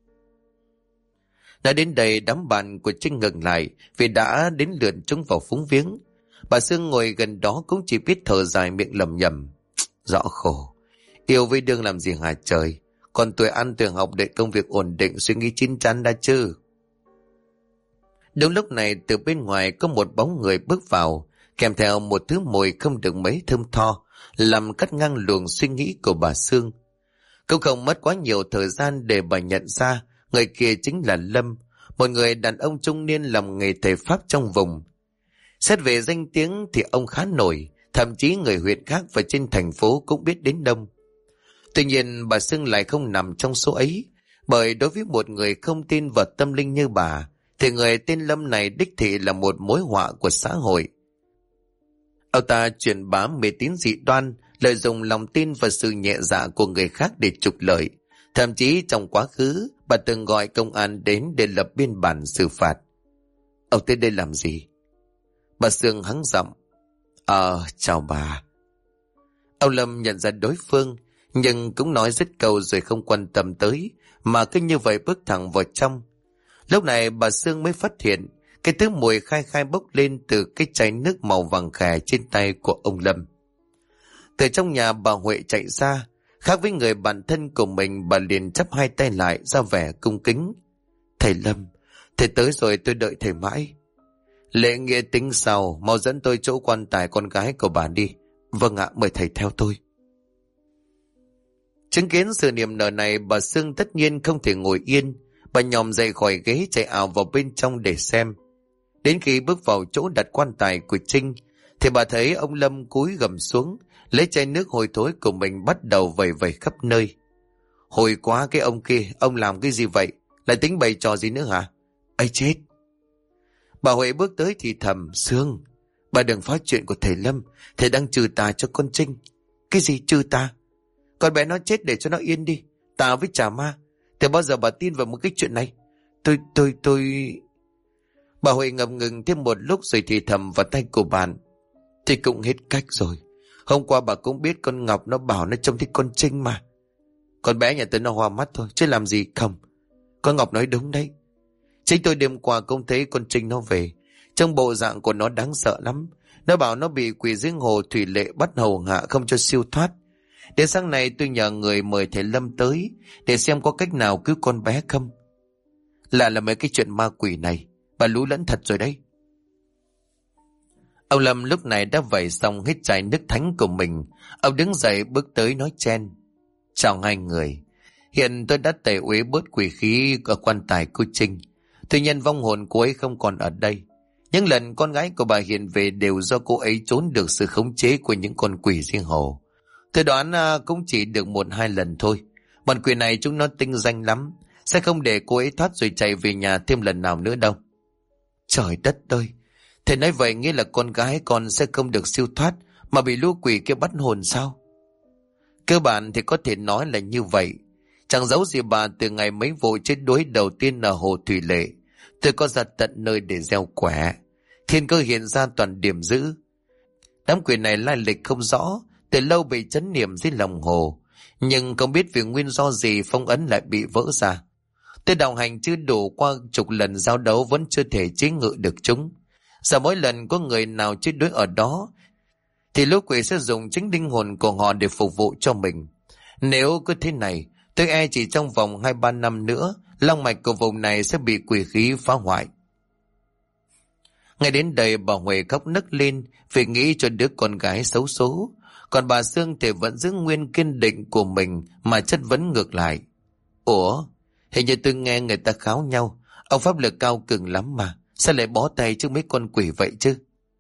Đã đến đây, đám bạn của Trinh ngừng lại vì đã đến lượt chúng vào phúng viếng. Bà Sương ngồi gần đó cũng chỉ biết thở dài miệng lẩm nhẩm. Rõ khổ, yêu với đương làm gì hả trời? Còn tuổi ăn tuổi học để công việc ổn định, suy nghĩ chín chắn đã chứ. Đúng lúc này, từ bên ngoài có một bóng người bước vào, kèm theo một thứ mùi không được mấy thơm tho, làm cắt ngang luồng suy nghĩ của bà Sương. Cũng không mất quá nhiều thời gian để bà nhận ra người kia chính là Lâm, một người đàn ông trung niên làm nghề thầy pháp trong vùng. Xét về danh tiếng thì ông khá nổi, thậm chí người huyện khác và trên thành phố cũng biết đến đông. Tuy nhiên bà Sương lại không nằm trong số ấy, bởi đối với một người không tin vào tâm linh như bà, thì người tên Lâm này đích thị là một mối họa của xã hội. Ông ta truyền bá mê tín dị đoan, lợi dụng lòng tin và sự nhẹ dạ của người khác để trục lợi. Thậm chí trong quá khứ, bà từng gọi công an đến để lập biên bản xử phạt. Ông tới đây làm gì? Bà Sương hắng giọng. Chào bà. Ông Lâm nhận ra đối phương, nhưng cũng nói dứt câu rồi không quan tâm tới, mà cứ như vậy bước thẳng vào trong. Lúc này bà Sương mới phát hiện cái thứ mùi khai khai bốc lên từ cái chai nước màu vàng khè trên tay của ông Lâm. Từ trong nhà bà Huệ chạy ra, khác với người bạn thân của mình, bà liền chắp hai tay lại ra vẻ cung kính. Thầy Lâm, thầy tới rồi, tôi đợi thầy mãi. Lễ nghĩa tính sau, mau dẫn tôi chỗ quan tài con gái của bà đi. Vâng ạ, mời thầy theo tôi. Chứng kiến sự niềm nở này, bà Sương tất nhiên không thể ngồi yên. Bà nhòm dậy khỏi ghế chạy ảo vào bên trong để xem. Đến khi bước vào chỗ đặt quan tài của Trinh, thì bà thấy ông Lâm cúi gằm xuống, lấy chai nước hôi thối của mình bắt đầu vẩy vẩy khắp nơi. Hồi quá cái ông kia, ông làm cái gì vậy? Lại tính bày trò gì nữa hả? Ây chết! Bà Huệ bước tới thì thầm. Sương, bà đừng phá chuyện của thầy Lâm, thầy đang trừ tà cho con Trinh. Cái gì trừ tà? Con bé nó chết để cho nó yên đi. Tà với chả ma, thì bao giờ bà tin vào một cái chuyện này? Tôi... Bà Huệ ngập ngừng thêm một lúc rồi thì thầm vào tay của bạn. Thì cũng hết cách rồi. Hôm qua bà cũng biết con Ngọc nó bảo nó trông thấy con Trinh mà. Con bé nhà tôi nó hoa mắt thôi, chứ làm gì không. Con Ngọc nói đúng đấy. Chính tôi đêm qua cũng thấy con Trinh nó về. Trong bộ dạng của nó đáng sợ lắm. Nó bảo nó bị quỷ dưới hồ thủy lệ bắt hầu hạ không cho siêu thoát. Đến sáng nay tôi nhờ người mời thầy Lâm tới để xem có cách nào cứu con bé không. Là mấy cái chuyện ma quỷ này, bà lú lẫn thật rồi đấy. Ông Lâm lúc này đã vẩy xong hết chai nước thánh của mình. Ông đứng dậy bước tới nói chen. Chào hai người. Hiện tôi đã tẩy uế bớt quỷ khí ở quan tài cô Trinh. Tuy nhiên vong hồn cô ấy không còn ở đây. Những lần con gái của bà hiện về đều do cô ấy trốn được sự khống chế của những con quỷ riêng hồ. Tôi đoán cũng chỉ được 1-2 lần thôi. Bọn quỷ này chúng nó tinh danh lắm, sẽ không để cô ấy thoát rồi chạy về nhà thêm lần nào nữa đâu. Trời đất ơi! Thầy nói vậy nghĩa là con gái con sẽ không được siêu thoát mà bị lũ quỷ kia bắt hồn sao? Cơ bản thì có thể nói là như vậy. Chẳng giấu gì bà, từ ngày mấy vụ chết đuối đầu tiên ở hồ Thủy Lệ, tôi có ra tận nơi để gieo quẻ. Thiên cơ hiện ra toàn điểm dữ. Đám quỷ này lai lịch không rõ, từ lâu bị trấn niệm dưới lòng hồ, nhưng không biết vì nguyên do gì phong ấn lại bị vỡ ra. Tôi đồng hành chưa đủ qua chục lần giao đấu vẫn chưa thể chế ngự được chúng. Giờ mỗi lần có người nào chết đuối ở đó thì lũ quỷ sẽ dùng chính linh hồn của họ để phục vụ cho mình. Nếu cứ thế này, tôi e chỉ trong vòng 2-3 năm nữa, long mạch của vùng này sẽ bị quỷ khí phá hoại. Ngay đến đây bà Huệ khóc nấc lên vì nghĩ cho đứa con gái xấu số. Còn bà Sương thì vẫn giữ nguyên kiên định của mình mà chất vấn ngược lại. Ủa, hình như tôi nghe người ta kháo nhau, ông pháp lực cao cường lắm mà, sao lại bó tay trước mấy con quỷ vậy chứ?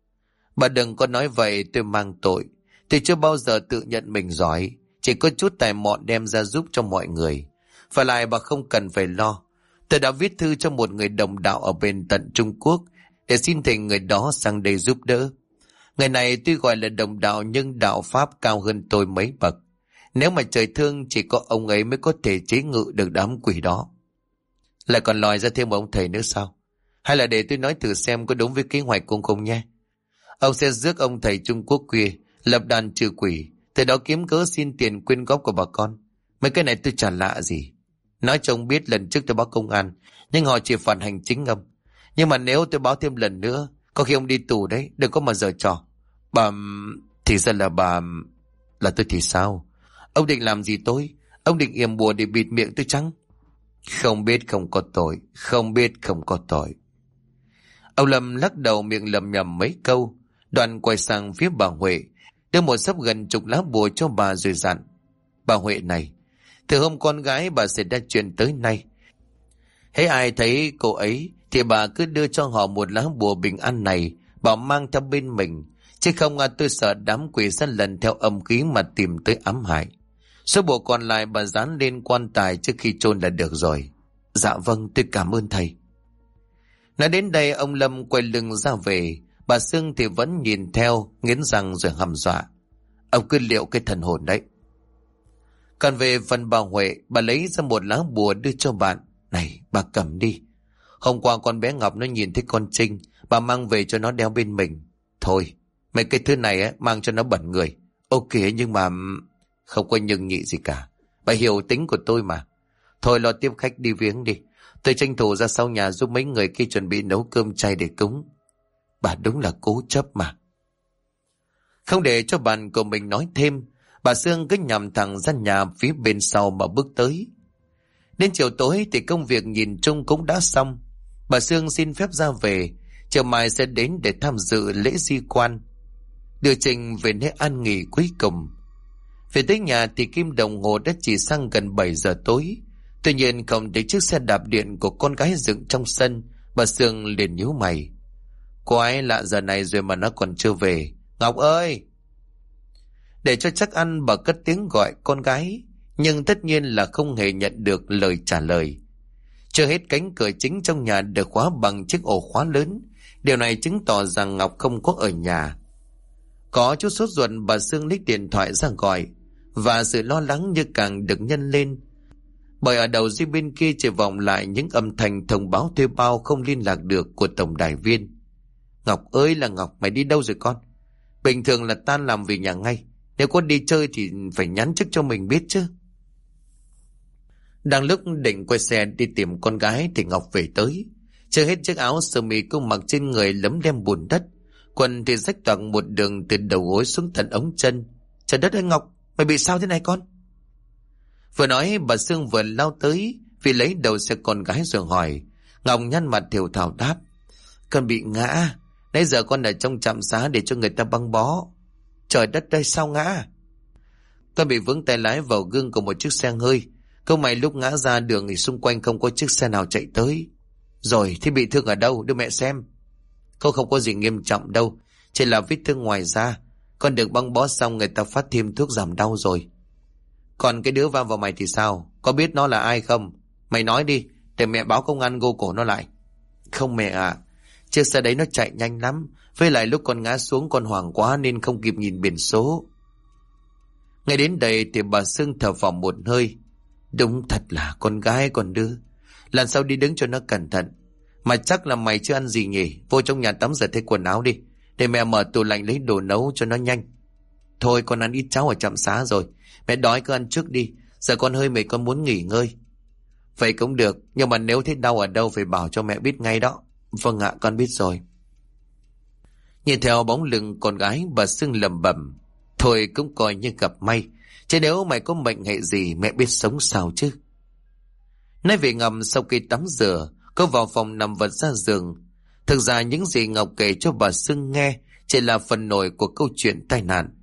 Bà đừng có nói vậy, tôi mang tội. Tôi chưa bao giờ tự nhận mình giỏi, chỉ có chút tài mọn đem ra giúp cho mọi người. Và lại bà không cần phải lo. Tôi đã viết thư cho một người đồng đạo ở bên tận Trung Quốc để xin thỉnh người đó sang đây giúp đỡ. Người này tuy gọi là đồng đạo nhưng đạo pháp cao hơn tôi mấy bậc. Nếu mà trời thương chỉ có ông ấy mới có thể chế ngự được đám quỷ đó. Lại còn lòi ra thêm một ông thầy nữa sao? Hay là để tôi nói thử xem có đúng với kế hoạch cũng không nhé. Ông sẽ rước ông thầy Trung Quốc kia lập đàn trừ quỷ, từ đó kiếm cớ xin tiền quyên góp của bà con. Mấy cái này tôi chả lạ gì. Nói cho ông biết lần trước tôi báo công an, nhưng họ chỉ phạt hành chính ông. Nhưng mà nếu tôi báo thêm lần nữa, có khi ông đi tù đấy, đừng có mà giở trò. Bà... thì ra là bà... Là tôi thì sao? Ông định làm gì tôi? Ông định yểm bùa để bịt miệng tôi chăng? Không biết không có tội, không biết không có tội. Ông Lâm lắc đầu miệng lầm nhầm mấy câu, đoạn quay sang phía bà Huệ, đưa một xấp gần chục lá bùa cho bà rồi dặn. Bà Huệ này, từ hôm con gái bà xảy ra chuyện tới nay, hễ ai thấy cô ấy thì bà cứ đưa cho họ một lá bùa bình an này, bảo mang theo bên mình, chứ không tôi sợ đám quỷ sẽ lần theo âm khí mà tìm tới ám hại. Số bùa còn lại bà dán lên quan tài trước khi chôn là được rồi. Dạ vâng, tôi cảm ơn thầy. Nói đến đây ông Lâm quay lưng ra về, bà Sương thì vẫn nhìn theo, nghiến răng rồi hăm dọa. Ông cứ liệu cái thần hồn đấy. Còn về phần bà Huệ, bà lấy ra một lá bùa đưa cho bạn. Này, bà cầm đi. Hôm qua con bé Ngọc nó nhìn thấy con Trinh, bà mang về cho nó đeo bên mình. Thôi, mấy cái thứ này mang cho nó bẩn người. Ok, nhưng mà... Không có nhưng nhị gì cả. Bà hiểu tính của tôi mà. Thôi lo tiếp khách đi viếng đi. Tôi tranh thủ ra sau nhà giúp mấy người kia chuẩn bị nấu cơm chay để cúng. Bà đúng là cố chấp mà. Không để cho bạn của mình nói thêm, bà Sương cứ nhằm thẳng ra nhà phía bên sau mà bước tới. Đến chiều tối thì công việc nhìn chung cũng đã xong. Bà Sương xin phép ra về, chiều mai sẽ đến để tham dự lễ di quan, đưa Trình về nơi an nghỉ cuối cùng. Về tới nhà thì kim đồng hồ đã chỉ sang gần 7 giờ tối. Tuy nhiên không thấy chiếc xe đạp điện của con gái dựng trong sân, bà Sương liền nhíu mày. Quái lạ giờ này rồi mà nó còn chưa về. Ngọc ơi! Để cho chắc ăn bà cất tiếng gọi con gái, nhưng tất nhiên là không hề nhận được lời trả lời. Chưa hết cánh cửa chính trong nhà được khóa bằng chiếc ổ khóa lớn. Điều này chứng tỏ rằng Ngọc không có ở nhà. Có chút sốt ruột, bà Sương lấy điện thoại ra gọi, và sự lo lắng như càng được nhân lên, bởi ở đầu dây bên kia chỉ vọng lại những âm thanh thông báo thuê bao không liên lạc được của tổng đài viên. Ngọc ơi là Ngọc, mày đi đâu rồi con? Bình thường là tan làm về nhà ngay, nếu có đi chơi thì phải nhắn trước cho mình biết chứ. Đang lúc định quay xe đi tìm con gái thì Ngọc về tới. Chưa hết chiếc áo sơ mi cô mặc trên người lấm lem bùn đất, quần thì rách toạc một đường từ đầu gối xuống tận ống chân. Trời đất ơi Ngọc, mày bị sao thế này con? Vừa nói bà Sương vừa lao tới vì lấy đầu xe con gái rồi hỏi. Ngọc nhăn mặt thều thào đáp. Con bị ngã, nãy giờ con ở trong trạm xá để cho người ta băng bó. Trời đất ơi sao ngã? Con bị vướng tay lái vào gương của một chiếc xe hơi. Câu mày lúc ngã ra đường thì xung quanh không có chiếc xe nào chạy tới. Rồi thì bị thương ở đâu, đưa mẹ xem. Cô không có gì nghiêm trọng đâu, chỉ là vết thương ngoài da. Con được băng bó xong người ta phát thêm thuốc giảm đau rồi. Còn cái đứa va vào mày thì sao? Có biết nó là ai không? Mày nói đi, để mẹ báo công an gô cổ nó lại. Không mẹ ạ, chiếc xe đấy nó chạy nhanh lắm. Với lại lúc con ngã xuống con hoảng quá nên không kịp nhìn biển số. Ngay đến đây thì bà Sương thở phào một hơi. Đúng thật là con gái còn đưa. Lần sau đi đứng cho nó cẩn thận. Mà chắc là mày chưa ăn gì nhỉ? Vô trong nhà tắm rửa thay quần áo đi, để mẹ mở tủ lạnh lấy đồ nấu cho nó nhanh. Thôi con ăn ít cháo ở trạm xá rồi, mẹ đói cứ ăn trước đi. Giờ con hơi mệt, con muốn nghỉ ngơi. Vậy cũng được, nhưng mà nếu thấy đau ở đâu phải bảo cho mẹ biết ngay đó. Vâng ạ, con biết rồi. Nhìn theo bóng lưng con gái, bà Sương lẩm bẩm. Thôi cũng coi như gặp may, chứ nếu mày có mệnh hệ gì mẹ biết sống sao chứ. Nói về Ngầm, sau khi tắm rửa, cô vào phòng nằm vật ra giường. Thực ra những gì Ngọc kể cho bà Sương nghe chỉ là phần nổi của câu chuyện tai nạn.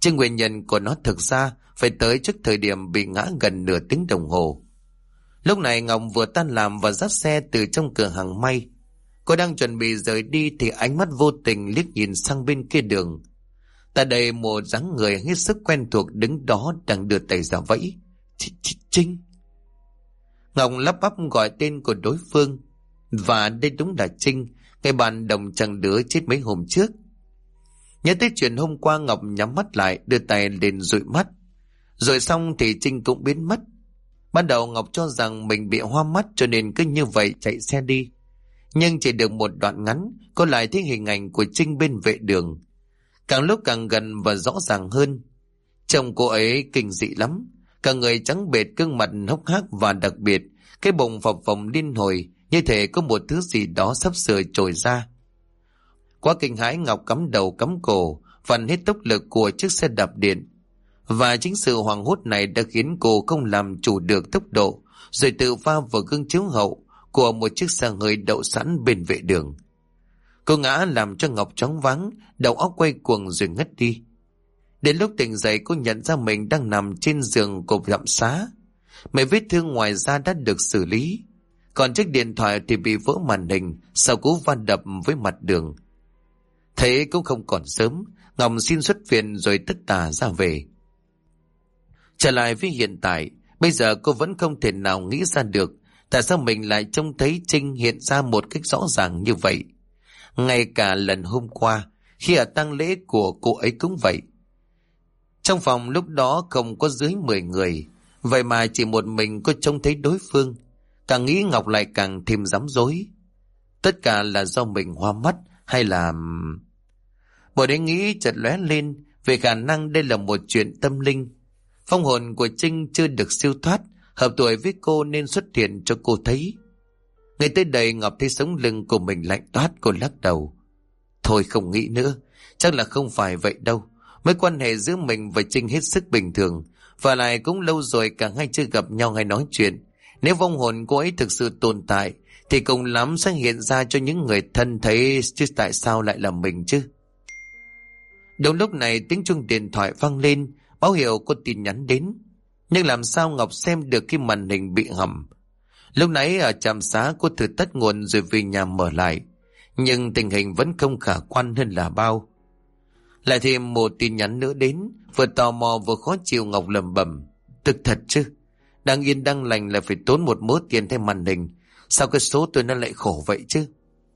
chứ nguyên nhân của nó thực ra phải tới trước thời điểm bị ngã gần nửa tiếng đồng hồ. Lúc này Ngọc vừa tan làm và dắt xe từ trong cửa hàng may. Cô đang chuẩn bị rời đi thì ánh mắt vô tình liếc nhìn sang bên kia đường. Tại đây một dáng người hết sức quen thuộc đứng đó đang đưa tay ra vẫy. Trinh. Ngọc lắp bắp gọi tên của đối phương. Và đây đúng là Trinh, người bạn đồng chàng đứa chết mấy hôm trước. Nhớ tới chuyện hôm qua, Ngọc nhắm mắt lại, đưa tay lên dụi mắt. Rồi xong thì Trinh cũng biến mất. Ban đầu Ngọc cho rằng mình bị hoa mắt cho nên cứ như vậy chạy xe đi. Nhưng chỉ được một đoạn ngắn, cô lại thấy hình ảnh của Trinh bên vệ đường. Càng lúc càng gần và rõ ràng hơn. Trông cô ấy kinh dị lắm. Cả người trắng bệt, gương mặt hốc hác và đặc biệt, cái bụng phập phồng liên hồi, như thể có một thứ gì đó sắp sửa trồi ra. Quá kinh hãi, Ngọc cắm đầu cắm cổ, vặn hết tốc lực của chiếc xe đạp điện. Và chính sự hoảng hốt này đã khiến cô không làm chủ được tốc độ, rồi tự va vào gương chiếu hậu của một chiếc xe hơi đậu sẵn bên vệ đường. Cô ngã làm cho Ngọc choáng váng, đầu óc quay cuồng rồi ngất đi. Đến lúc tỉnh dậy, cô nhận ra mình đang nằm trên giường của trạm xá. Mấy vết thương ngoài da đã được xử lý, còn chiếc điện thoại thì bị vỡ màn hình sau cú va đập với mặt đường. Thế cũng không còn sớm, Ngọc xin xuất viện rồi tất tả ra về. Trở lại với hiện tại, bây giờ cô vẫn không thể nào nghĩ ra được tại sao mình lại trông thấy Trinh hiện ra một cách rõ ràng như vậy. Ngay cả lần hôm qua, khi ở tang lễ của cô ấy cũng vậy. Trong phòng lúc đó không có dưới 10 người, vậy mà chỉ một mình cô trông thấy đối phương. Càng nghĩ Ngọc lại càng thêm rắm rối. Tất cả là do mình hoa mắt hay là... Một ý nghĩ chợt lóe lên về khả năng đây là một chuyện tâm linh. Phong hồn của Trinh chưa được siêu thoát, hợp tuổi với cô nên xuất hiện cho cô thấy. Ngay tới đây Ngọc thấy sống lưng của mình lạnh toát, cô lắc đầu. Thôi không nghĩ nữa, chắc là không phải vậy đâu. Mối quan hệ giữa mình và Trinh hết sức bình thường, và lại cũng lâu rồi cả hai chưa gặp nhau hay nói chuyện. Nếu vong hồn cô ấy thực sự tồn tại thì cùng lắm sẽ hiện ra cho những người thân thấy, chứ tại sao lại là mình chứ. Đúng lúc này tiếng chuông điện thoại vang lên, báo hiệu có tin nhắn đến. Nhưng làm sao Ngọc xem được khi màn hình bị hầm. Lúc nãy ở trạm xá cô thử tắt nguồn rồi về nhà mở lại, nhưng tình hình vẫn không khả quan hơn là bao. Lại thêm một tin nhắn nữa đến, vừa tò mò vừa khó chịu. Ngọc lẩm bẩm, thực thật chứ, đang yên đang lành là phải tốn một mớ tiền thay màn hình, sao cái số tôi nó lại khổ vậy chứ.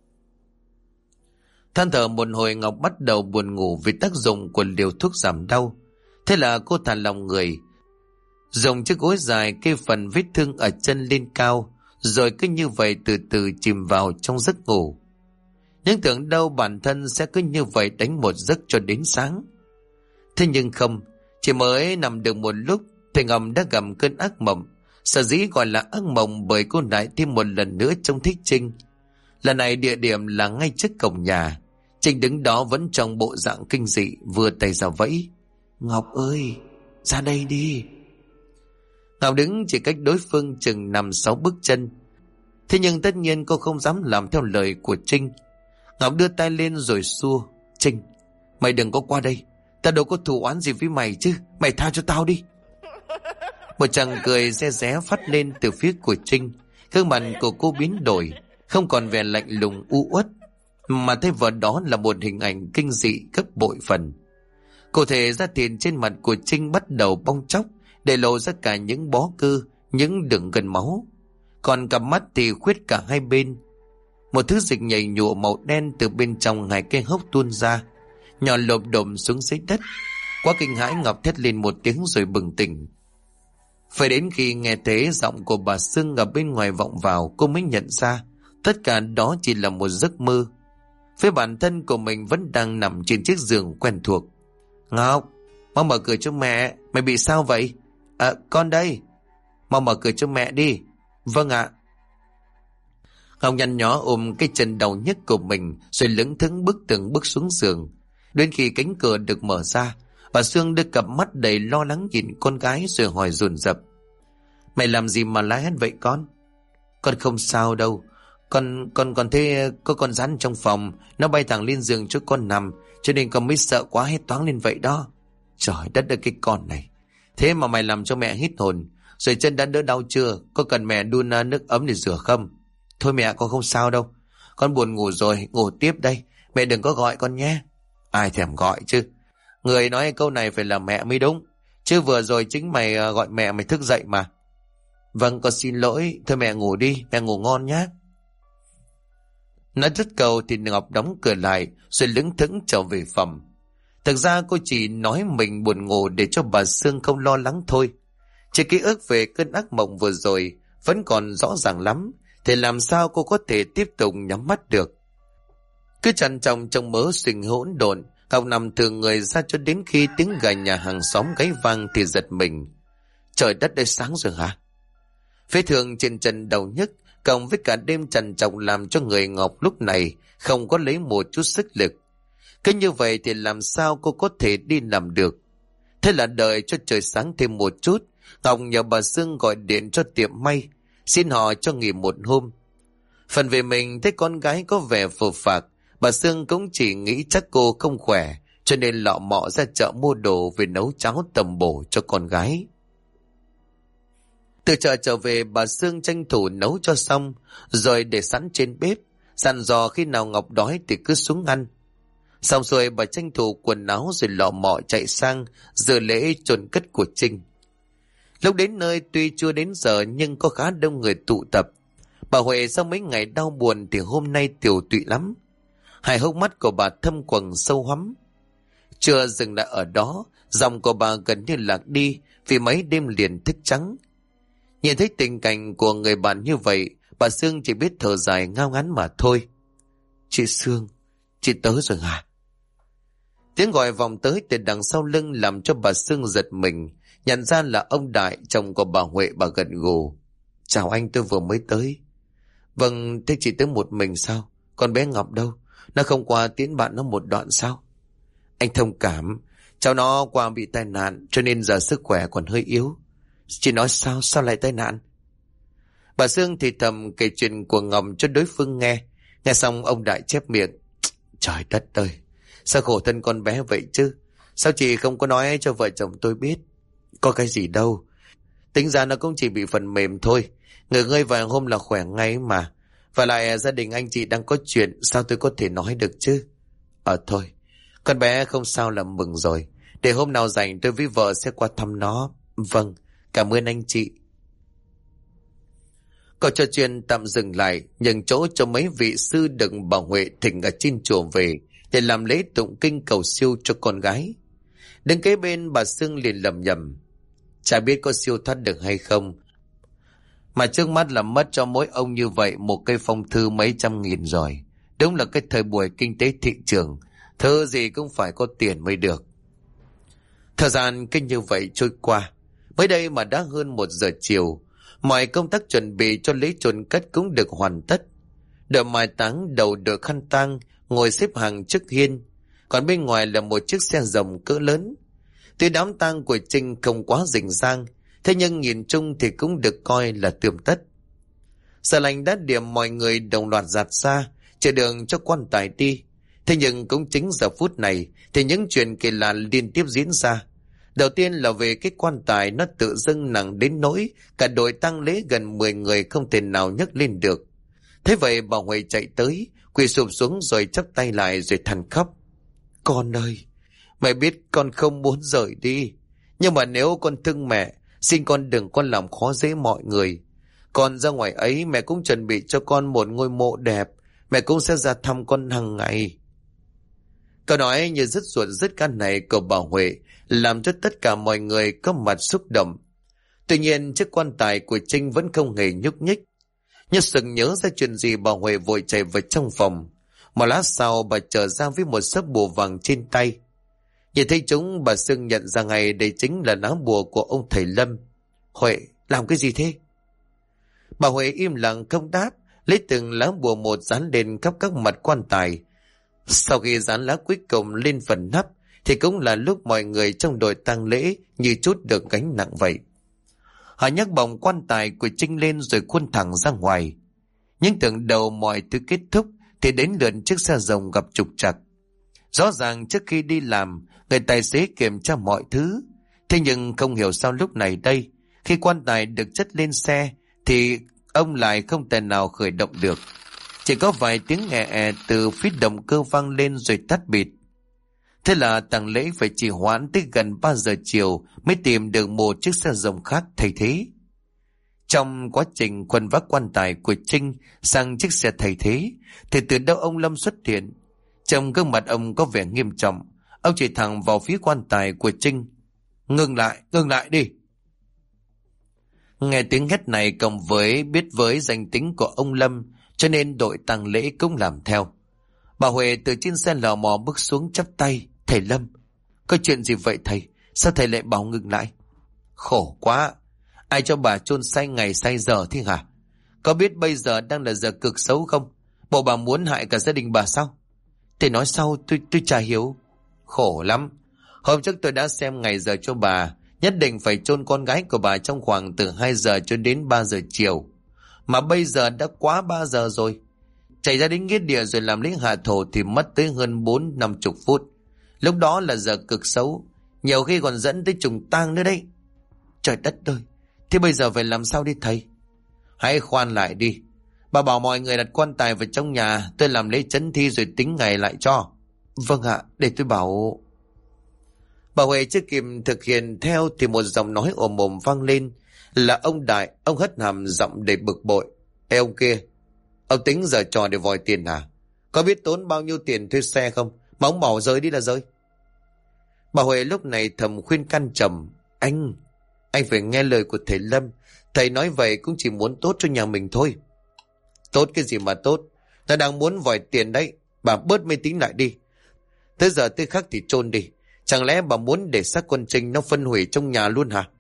Than thở một hồi, Ngọc bắt đầu buồn ngủ vì tác dụng của liều thuốc giảm đau. Thế là cô thả lòng người, dùng chiếc gối dài kê phần vết thương ở chân lên cao, rồi cứ như vậy từ từ chìm vào trong giấc ngủ. Nhưng tưởng đâu bản thân sẽ cứ như vậy đánh một giấc cho đến sáng. Thế nhưng không, chỉ mới nằm được một lúc thì Ngọc đã gặp cơn ác mộng. Sở dĩ gọi là ác mộng bởi cô lại thêm một lần nữa trông thấy Trinh. Lần này địa điểm là ngay trước cổng nhà. Trinh đứng đó vẫn trong bộ dạng kinh dị, vừa tay ra vẫy. Ngọc ơi, ra đây đi. Ngọc đứng chỉ cách đối phương chừng 5-6 bước chân. Thế nhưng tất nhiên cô không dám làm theo lời của Trinh. Ngọc đưa tay lên rồi xua. Trinh, mày đừng có qua đây, tao đâu có thù oán gì với mày chứ, mày tha cho tao đi. Một chàng cười re ré phát lên từ phía của Trinh. Gương mặt của cô biến đổi, không còn vẻ lạnh lùng u uất, mà thay vào đó là một hình ảnh kinh dị gấp bội phần. Cụ thể da thịt trên mặt của Trinh bắt đầu bong tróc, để lộ ra cả những bó cơ, những đường gân máu. Còn cặp mắt thì khuyết cả hai bên. Một thứ dịch nhầy nhụa màu đen từ bên trong hai cái hốc tuôn ra, nhỏ lộp đồm xuống dưới đất. Quá kinh hãi, Ngọc thét lên một tiếng rồi bừng tỉnh. Phải đến khi nghe thấy giọng của bà Sương ở bên ngoài vọng vào, cô mới nhận ra tất cả đó chỉ là một giấc mơ. Với bản thân của mình vẫn đang nằm trên chiếc giường quen thuộc. Ngọc, mau mở cửa cho mẹ, mày bị sao vậy? Con đây. Mau mở cửa cho mẹ đi. Vâng ạ. Ngọc nhăn nhó ôm cái chân đau nhức của mình rồi lững thững bước từng bước xuống giường. Đến khi cánh cửa được mở ra, bà Sương đưa cặp mắt đầy lo lắng nhìn con gái rồi hỏi dồn dập. Mày làm gì mà la hét vậy con? Con không sao đâu. Con còn thấy có con rắn trong phòng, nó bay thẳng lên giường cho con nằm, cho nên con mới sợ quá hét toáng lên vậy đó. Trời đất ơi cái con này. Thế mà mày làm cho mẹ hít hồn. Rồi chân đã đỡ đau chưa? Có cần mẹ đun nước ấm để rửa không? Thôi mẹ con không sao đâu. Con buồn ngủ rồi, ngủ tiếp đây. Mẹ đừng có gọi con nhé. Ai thèm gọi chứ. Người nói câu này phải là mẹ mới đúng. Chứ vừa rồi chính mày gọi mẹ mày thức dậy mà. Vâng con xin lỗi. Thôi mẹ ngủ đi, mẹ ngủ ngon nhé. Nói dứt câu thì Ngọc đóng cửa lại rồi lững thững trở về phòng. Thực ra cô chỉ nói mình buồn ngủ để cho bà Sương không lo lắng thôi. Chỉ ký ức về cơn ác mộng vừa rồi vẫn còn rõ ràng lắm, thì làm sao cô có thể tiếp tục nhắm mắt được. Cứ chăn chồng trong mớ suy hỗn độn, Ngọc nằm thường người ra cho đến khi tiếng gà nhà hàng xóm gáy vang thì giật mình. Trời đất ơi, sáng rồi hả? Vết thương trên chân đầu nhức cộng với cả đêm trằn trọc làm cho người Ngọc lúc này không có lấy một chút sức lực. Cứ như vậy thì làm sao cô có thể đi làm được. Thế là đợi cho trời sáng thêm một chút, Ngọc nhờ bà Sương gọi điện cho tiệm may, xin họ cho nghỉ một hôm. Phần về mình thấy con gái có vẻ phờ phạc, bà Sương cũng chỉ nghĩ chắc cô không khỏe, cho nên lọ mọ ra chợ mua đồ về nấu cháo tầm bổ cho con gái. Từ chợ trở về, bà Sương tranh thủ nấu cho xong, rồi để sẵn trên bếp, dặn dò khi nào Ngọc đói thì cứ xuống ăn. Xong rồi bà tranh thủ quần áo rồi lọ mọ chạy sang dự lễ chôn cất của Trinh. Lúc đến nơi tuy chưa đến giờ nhưng có khá đông người tụ tập. Bà Huệ sau mấy ngày đau buồn thì hôm nay tiều tụy lắm. Hai hốc mắt của bà thâm quầng sâu hoắm. Chưa dừng lại ở đó, giọng của bà gần như lạc đi vì mấy đêm liền thức trắng. Nhìn thấy tình cảnh của người bạn như vậy, bà Sương chỉ biết thở dài ngao ngán mà thôi. Chị Sương, chị tới rồi hả? Tiếng gọi vòng tới từ đằng sau lưng làm cho bà Sương giật mình, nhận ra là ông Đại, chồng của bà Huệ. Bà gật gù. Chào anh, tôi vừa mới tới. Vâng, thế chị tới một mình sao? Con bé Ngọc đâu? Nó không qua tiễn bạn nó một đoạn sao? Anh thông cảm, cháu nó qua bị tai nạn cho nên giờ sức khỏe còn hơi yếu. Chị nói sao lại tai nạn? Bà Sương thì thầm kể chuyện của Ngọc cho đối phương nghe. Nghe xong ông Đại chép miệng. Trời đất ơi, sao khổ thân con bé vậy chứ? Sao chị không có nói cho vợ chồng tôi biết? Có cái gì đâu. Tính ra nó cũng chỉ bị phần mềm thôi. Nghỉ ngơi vài hôm là khỏe ngay mà. Và lại gia đình anh chị đang có chuyện, sao tôi có thể nói được chứ? Thôi, con bé không sao là mừng rồi. Để hôm nào rảnh tôi với vợ sẽ qua thăm nó. Vâng, cảm ơn anh chị. Câu trò chuyện tạm dừng lại, nhường chỗ cho mấy vị sư đừng bà Huệ thỉnh ở trên chùa về để làm lễ tụng kinh cầu siêu cho con gái. Đứng kế bên, bà Sương liền lầm nhầm. Chả biết có siêu thoát được hay không, mà trước mắt là mất cho mỗi ông như vậy một cây phong thư mấy trăm nghìn rồi. Đúng là cái thời buổi kinh tế thị trường, thơ gì cũng phải có tiền mới được. Thời gian kinh như vậy trôi qua, mới đây mà đã hơn 1 giờ chiều. Mọi công tác chuẩn bị cho lễ chôn cất cũng được hoàn tất. Đội mai táng đầu đội khăn tang ngồi xếp hàng trước hiên, còn bên ngoài là một chiếc xe rồng cỡ lớn. Tuy đám tang của Trinh không quá rình rang, thế nhưng nhìn chung thì cũng được coi là tươm tất. Giờ lành đã điểm mọi người đồng loạt dạt ra chờ đường cho quan tài đi. Thế nhưng cũng chính giờ phút này thì những chuyện kỳ lạ liên tiếp diễn ra. Đầu tiên là về cái quan tài, nó tự dưng nặng đến nỗi cả đội tang lễ gần 10 người không thể nào nhấc lên được. Thế vậy bà Huệ chạy tới, quỳ sụp xuống rồi chắp tay lại rồi than khóc. Con ơi, mẹ biết con không muốn rời đi, nhưng mà nếu con thương mẹ, xin con đừng có làm khó dễ mọi người. Con ra ngoài ấy mẹ cũng chuẩn bị cho con một ngôi mộ đẹp, mẹ cũng sẽ ra thăm con hàng ngày. Câu nói như dứt ruột dứt gan này của bà Huệ làm cho tất cả mọi người có mặt xúc động. Tuy nhiên chiếc quan tài của Trinh vẫn không hề nhúc nhích. Như sừng nhớ ra chuyện gì, bà Huệ vội chạy vào trong phòng. Một lát sau bà trở ra với một sấp bùa vàng trên tay. Nhìn thấy chúng, bà Sương nhận ra ngay đây chính là lá bùa của ông thầy Lâm. Huệ, làm cái gì thế? Bà Huệ im lặng không đáp, lấy từng lá bùa một dán lên khắp các mặt quan tài. Sau khi dán lá cuối cùng lên phần nắp thì cũng là lúc mọi người trong đội tang lễ như chút được gánh nặng vậy. Họ nhấc bổng quan tài của Trinh lên rồi khuôn thẳng ra ngoài. Nhưng tưởng đầu mọi thứ kết thúc thì đến lượt chiếc xe rồng gặp trục trặc. Rõ ràng trước khi đi làm, người tài xế kiểm tra mọi thứ. Thế nhưng không hiểu sao lúc này đây, khi quan tài được chất lên xe, thì ông lại không thể nào khởi động được. Chỉ có vài tiếng è từ phía động cơ vang lên rồi tắt bịt. Thế là tang lễ phải trì hoãn tới gần 3 giờ chiều mới tìm được một chiếc xe rồng khác thay thế. Trong quá trình khuân vác quan tài của Trinh sang chiếc xe thay thế, thì từ đâu ông Lâm xuất hiện. Trong gương mặt ông có vẻ nghiêm trọng, ông chỉ thẳng vào phía quan tài của Trinh. Ngừng lại đi. Nghe tiếng hét này cộng với biết với danh tính của ông Lâm, cho nên đội tang lễ cũng làm theo. Bà Huệ từ trên xe lò mò bước xuống chắp tay. Thầy Lâm, có chuyện gì vậy thầy? Sao thầy lại bảo ngừng lại? Khổ quá, ai cho bà chôn say ngày say giờ thế hả? Có biết bây giờ đang là giờ cực xấu không? Bộ bà muốn hại cả gia đình bà sao? Thầy nói sao tôi chả hiểu. Khổ lắm. Hôm trước tôi đã xem ngày giờ cho bà, nhất định phải chôn con gái của bà trong khoảng từ 2 giờ cho đến 3 giờ chiều. Mà bây giờ đã quá 3 giờ rồi. Chạy ra đến nghĩa địa rồi làm lễ hạ thổ thì mất tới hơn 40-50 phút. Lúc đó là giờ cực xấu, nhiều khi còn dẫn tới trùng tang nữa đấy. Trời đất ơi, thế bây giờ phải làm sao đi thầy? Hãy khoan lại đi. Bà bảo mọi người đặt quan tài vào trong nhà, tôi làm lễ chấn thi rồi tính ngày lại cho. Vâng ạ, để tôi bảo. Bà Huệ chưa kịp thực hiện theo thì một giọng nói ồm ồm vang lên. Là ông Đại. Ông hất hàm giọng đầy bực bội. Ê ông kia, ông tính giờ trò để vòi tiền hả? Có biết tốn bao nhiêu tiền thuê xe không? Mà ông bảo rơi đi là rơi. Bà Huệ lúc này thầm khuyên can trầm. Anh phải nghe lời của thầy Lâm. Thầy nói vậy cũng chỉ muốn tốt cho nhà mình thôi. Tốt cái gì mà tốt? Ta đang muốn vòi tiền đấy. Bà bớt mê tín lại đi. Tới giờ tới khắc thì chôn đi. Chẳng lẽ bà muốn để xác con Trinh nó phân hủy trong nhà luôn hả?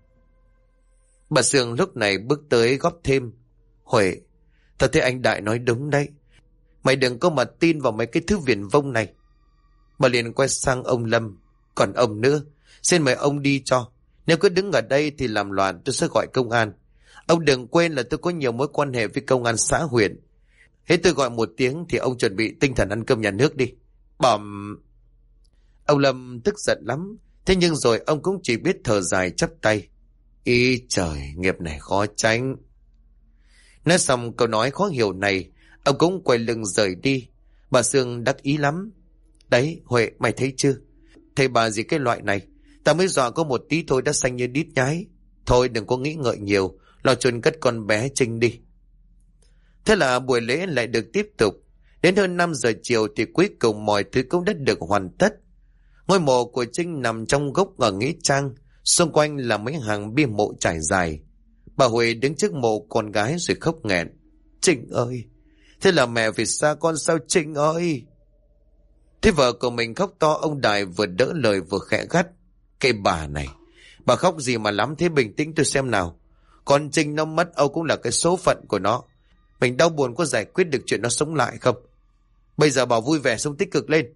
Bà Sương lúc này bước tới góp thêm. Huệ, ta thấy anh Đại nói đúng đấy. Mày đừng có mà tin vào mấy cái thứ viển vông này. Bà liền quay sang ông Lâm. Còn ông nữa, xin mời ông đi cho. Nếu cứ đứng ở đây thì làm loạn tôi sẽ gọi công an. Ông đừng quên là tôi có nhiều mối quan hệ với công an xã huyện. Hết tôi gọi một tiếng thì ông chuẩn bị tinh thần ăn cơm nhà nước đi. Bẩm. Ông Lâm tức giận lắm. Thế nhưng rồi ông cũng chỉ biết thở dài chắp tay. Ý trời, nghiệp này khó tránh. Nói xong câu nói khó hiểu này, ông cũng quay lưng rời đi. Bà Sương đắc ý lắm. Đấy, Huệ, mày thấy chưa? Thầy bà gì cái loại này, ta mới dọa có một tí thôi đã xanh như đít nhái. Thôi đừng có nghĩ ngợi nhiều, lo chôn cất con bé Trinh đi. Thế là buổi lễ lại được tiếp tục. Đến hơn 5 giờ chiều thì cuối cùng mọi thứ cũng đã được hoàn tất. Ngôi mộ của Trinh nằm trong gốc ở nghĩa trang, xung quanh là mấy hàng bia mộ trải dài. Bà Huệ đứng trước mộ con gái rồi khóc nghẹn. Trinh ơi, thế là mẹ vì xa con sao Trinh ơi? Thế vợ của mình khóc to, ông Đại vừa đỡ lời vừa khẽ gắt. Cái bà này, bà khóc gì mà lắm thế, bình tĩnh tôi xem nào. Con Trinh nó mất Âu cũng là cái số phận của nó. Mình đau buồn có giải quyết được chuyện nó sống lại không? Bây giờ bà vui vẻ sống tích cực lên.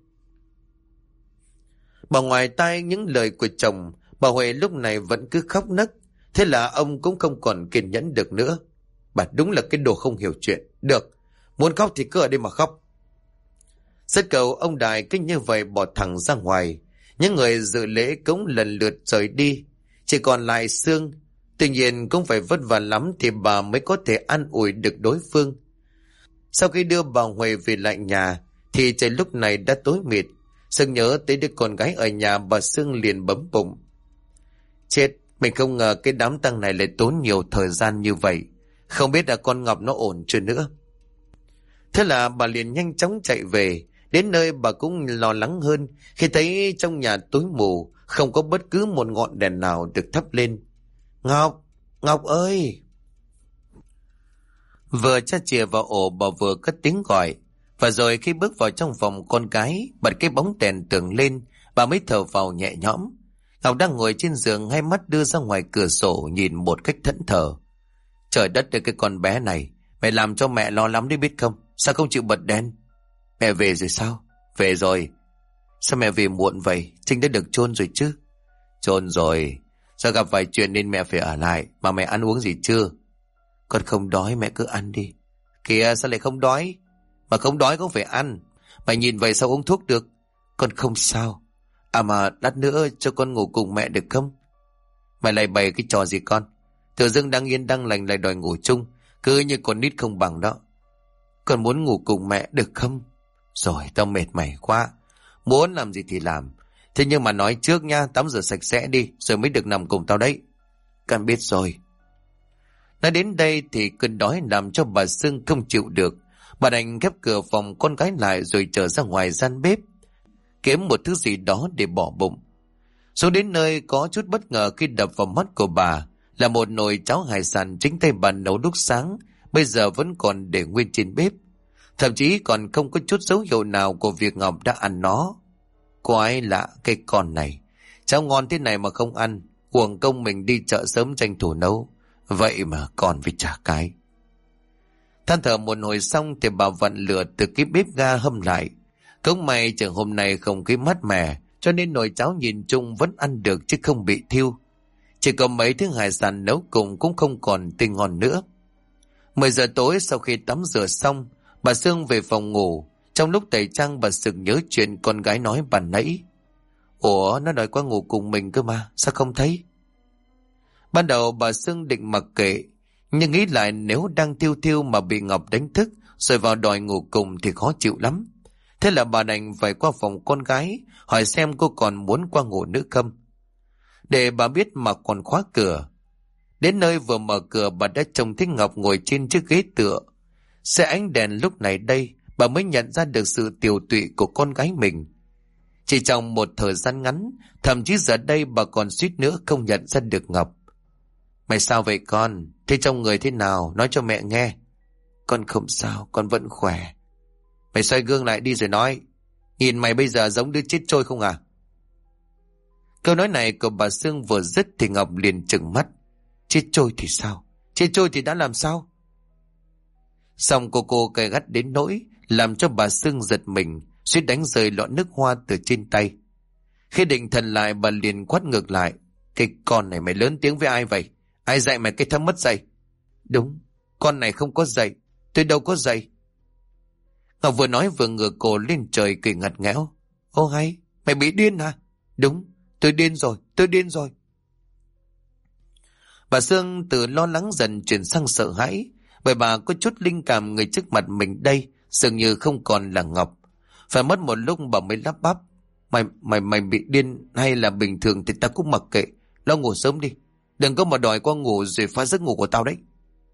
Bà ngoài tai những lời của chồng, bà Huệ lúc này vẫn cứ khóc nấc. Thế là ông cũng không còn kiên nhẫn được nữa. Bà đúng là cái đồ không hiểu chuyện. Được, muốn khóc thì cứ ở đây mà khóc. Rất cầu ông Đại cứ như vậy bỏ thẳng ra ngoài. Những người dự lễ cũng lần lượt rời đi, chỉ còn lại Sương. Tuy nhiên cũng phải vất vả lắm thì bà mới có thể an ủi được đối phương. Sau khi đưa bà Huệ về lại nhà thì trời lúc này đã tối mịt. Sương nhớ tới đứa con gái ở nhà, bà Sương liền bấm bụng. Chết, mình không ngờ cái đám tang này lại tốn nhiều thời gian như vậy. Không biết là con Ngọc nó ổn chưa nữa. Thế là bà liền nhanh chóng chạy về. Đến nơi bà cũng lo lắng hơn khi thấy trong nhà tối mù, không có bất cứ một ngọn đèn nào được thắp lên. Ngọc, Ngọc ơi! Vừa cha chìa vào ổ, bà vừa cất tiếng gọi. Và rồi khi bước vào trong phòng con gái, bật cái bóng đèn tường lên, bà mới thở vào nhẹ nhõm. Ngọc đang ngồi trên giường, hai mắt đưa ra ngoài cửa sổ nhìn một cách thẫn thờ. Trời đất ơi, cái con bé này, mẹ làm cho mẹ lo lắm đấy biết không? Sao không chịu bật đèn? Mẹ về rồi sao? Về rồi. Sao mẹ về muộn vậy? Trinh đã được chôn rồi chứ? Chôn rồi. Sao gặp vài chuyện nên mẹ phải ở lại. Mà mẹ ăn uống gì chưa? Con không đói, mẹ cứ ăn đi. Kìa, sao lại không đói? Mà không đói cũng phải ăn. Mày nhìn vậy sao uống thuốc được? Con không sao. À mà lát nữa cho con ngủ cùng mẹ được không? Mày lại bày cái trò gì con? Tự dưng đang yên đang lành lại đòi ngủ chung. Cứ như con nít không bằng đó. Con muốn ngủ cùng mẹ được không? Rồi tao mệt mày quá. Muốn làm gì thì làm. Thế nhưng mà nói trước nha, tắm rửa sạch sẽ đi rồi mới được nằm cùng tao đấy. Con biết rồi. Nói đến đây thì cơn đói làm cho bà Sương không chịu được. Bà đành khép cửa phòng con gái lại rồi trở ra ngoài gian bếp, kiếm một thứ gì đó để bỏ bụng. Xuống đến nơi có chút bất ngờ khi đập vào mắt của bà là một nồi cháo hải sản chính tay bà nấu lúc sáng, bây giờ vẫn còn để nguyên trên bếp. Thậm chí còn không có chút dấu hiệu nào của việc Ngọc đã ăn nó. Quái lạ cái con này. Cháo ngon thế này mà không ăn, uổng công mình đi chợ sớm tranh thủ nấu. Vậy mà còn phải trả cái. Than thở một hồi xong thì bà vặn lửa từ cái bếp ga hâm lại. Cũng may trường hôm nay không khí mát mẻ, cho nên nồi cháo nhìn chung vẫn ăn được chứ không bị thiêu. Chỉ có mấy thứ hải sản nấu cùng cũng không còn tươi ngon nữa. 10 giờ tối sau khi tắm rửa xong, bà Sương về phòng ngủ. Trong lúc tẩy trang bà sực nhớ chuyện con gái nói ban nãy. Ủa, nó đòi qua ngủ cùng mình cơ mà, sao không thấy? Ban đầu bà Sương định mặc kệ, nhưng nghĩ lại nếu đang thiêu thiêu mà bị Ngọc đánh thức rồi vào đòi ngủ cùng thì khó chịu lắm. Thế là bà đành phải qua phòng con gái hỏi xem cô còn muốn qua ngủ nữa không. Để bà biết mà còn khóa cửa. Đến nơi vừa mở cửa bà đã trông thấy Ngọc ngồi trên chiếc ghế tựa. Xe ánh đèn lúc này đây bà mới nhận ra được sự tiều tụy của con gái mình. Chỉ trong một thời gian ngắn, thậm chí giờ đây bà còn suýt nữa không nhận ra được Ngọc. Mày sao vậy con? Thế trong người thế nào? Nói cho mẹ nghe. Con không sao, con vẫn khỏe. Mày xoay gương lại đi rồi nói. Nhìn mày bây giờ giống đứa chết trôi không à? Câu nói này của bà Sương vừa dứt thì Ngọc liền trừng mắt. Chết trôi thì sao? Chết trôi thì đã làm sao? Xong cô cay gắt đến nỗi làm cho bà Sương giật mình, suýt đánh rơi lọ nước hoa từ trên tay. Khi định thần lại bà liền quát ngược lại. Cái con này mày lớn tiếng với ai vậy? Ai dạy mày cái thâm mất dạy? Đúng, con này không có dạy. Tôi đâu có dạy. Ngọc vừa nói vừa ngửa cổ lên trời cười ngặt nghẽo. Ô hay, mày bị điên hả? Đúng, tôi điên rồi, tôi điên rồi. Bà Sương từ lo lắng dần chuyển sang sợ hãi, bởi bà có chút linh cảm người trước mặt mình đây dường như không còn là Ngọc. Phải mất một lúc bà mới lắp bắp. Mày bị điên hay là bình thường thì ta cũng mặc kệ. Lo ngủ sớm đi. Đừng có mà đòi qua ngủ rồi phá giấc ngủ của tao đấy.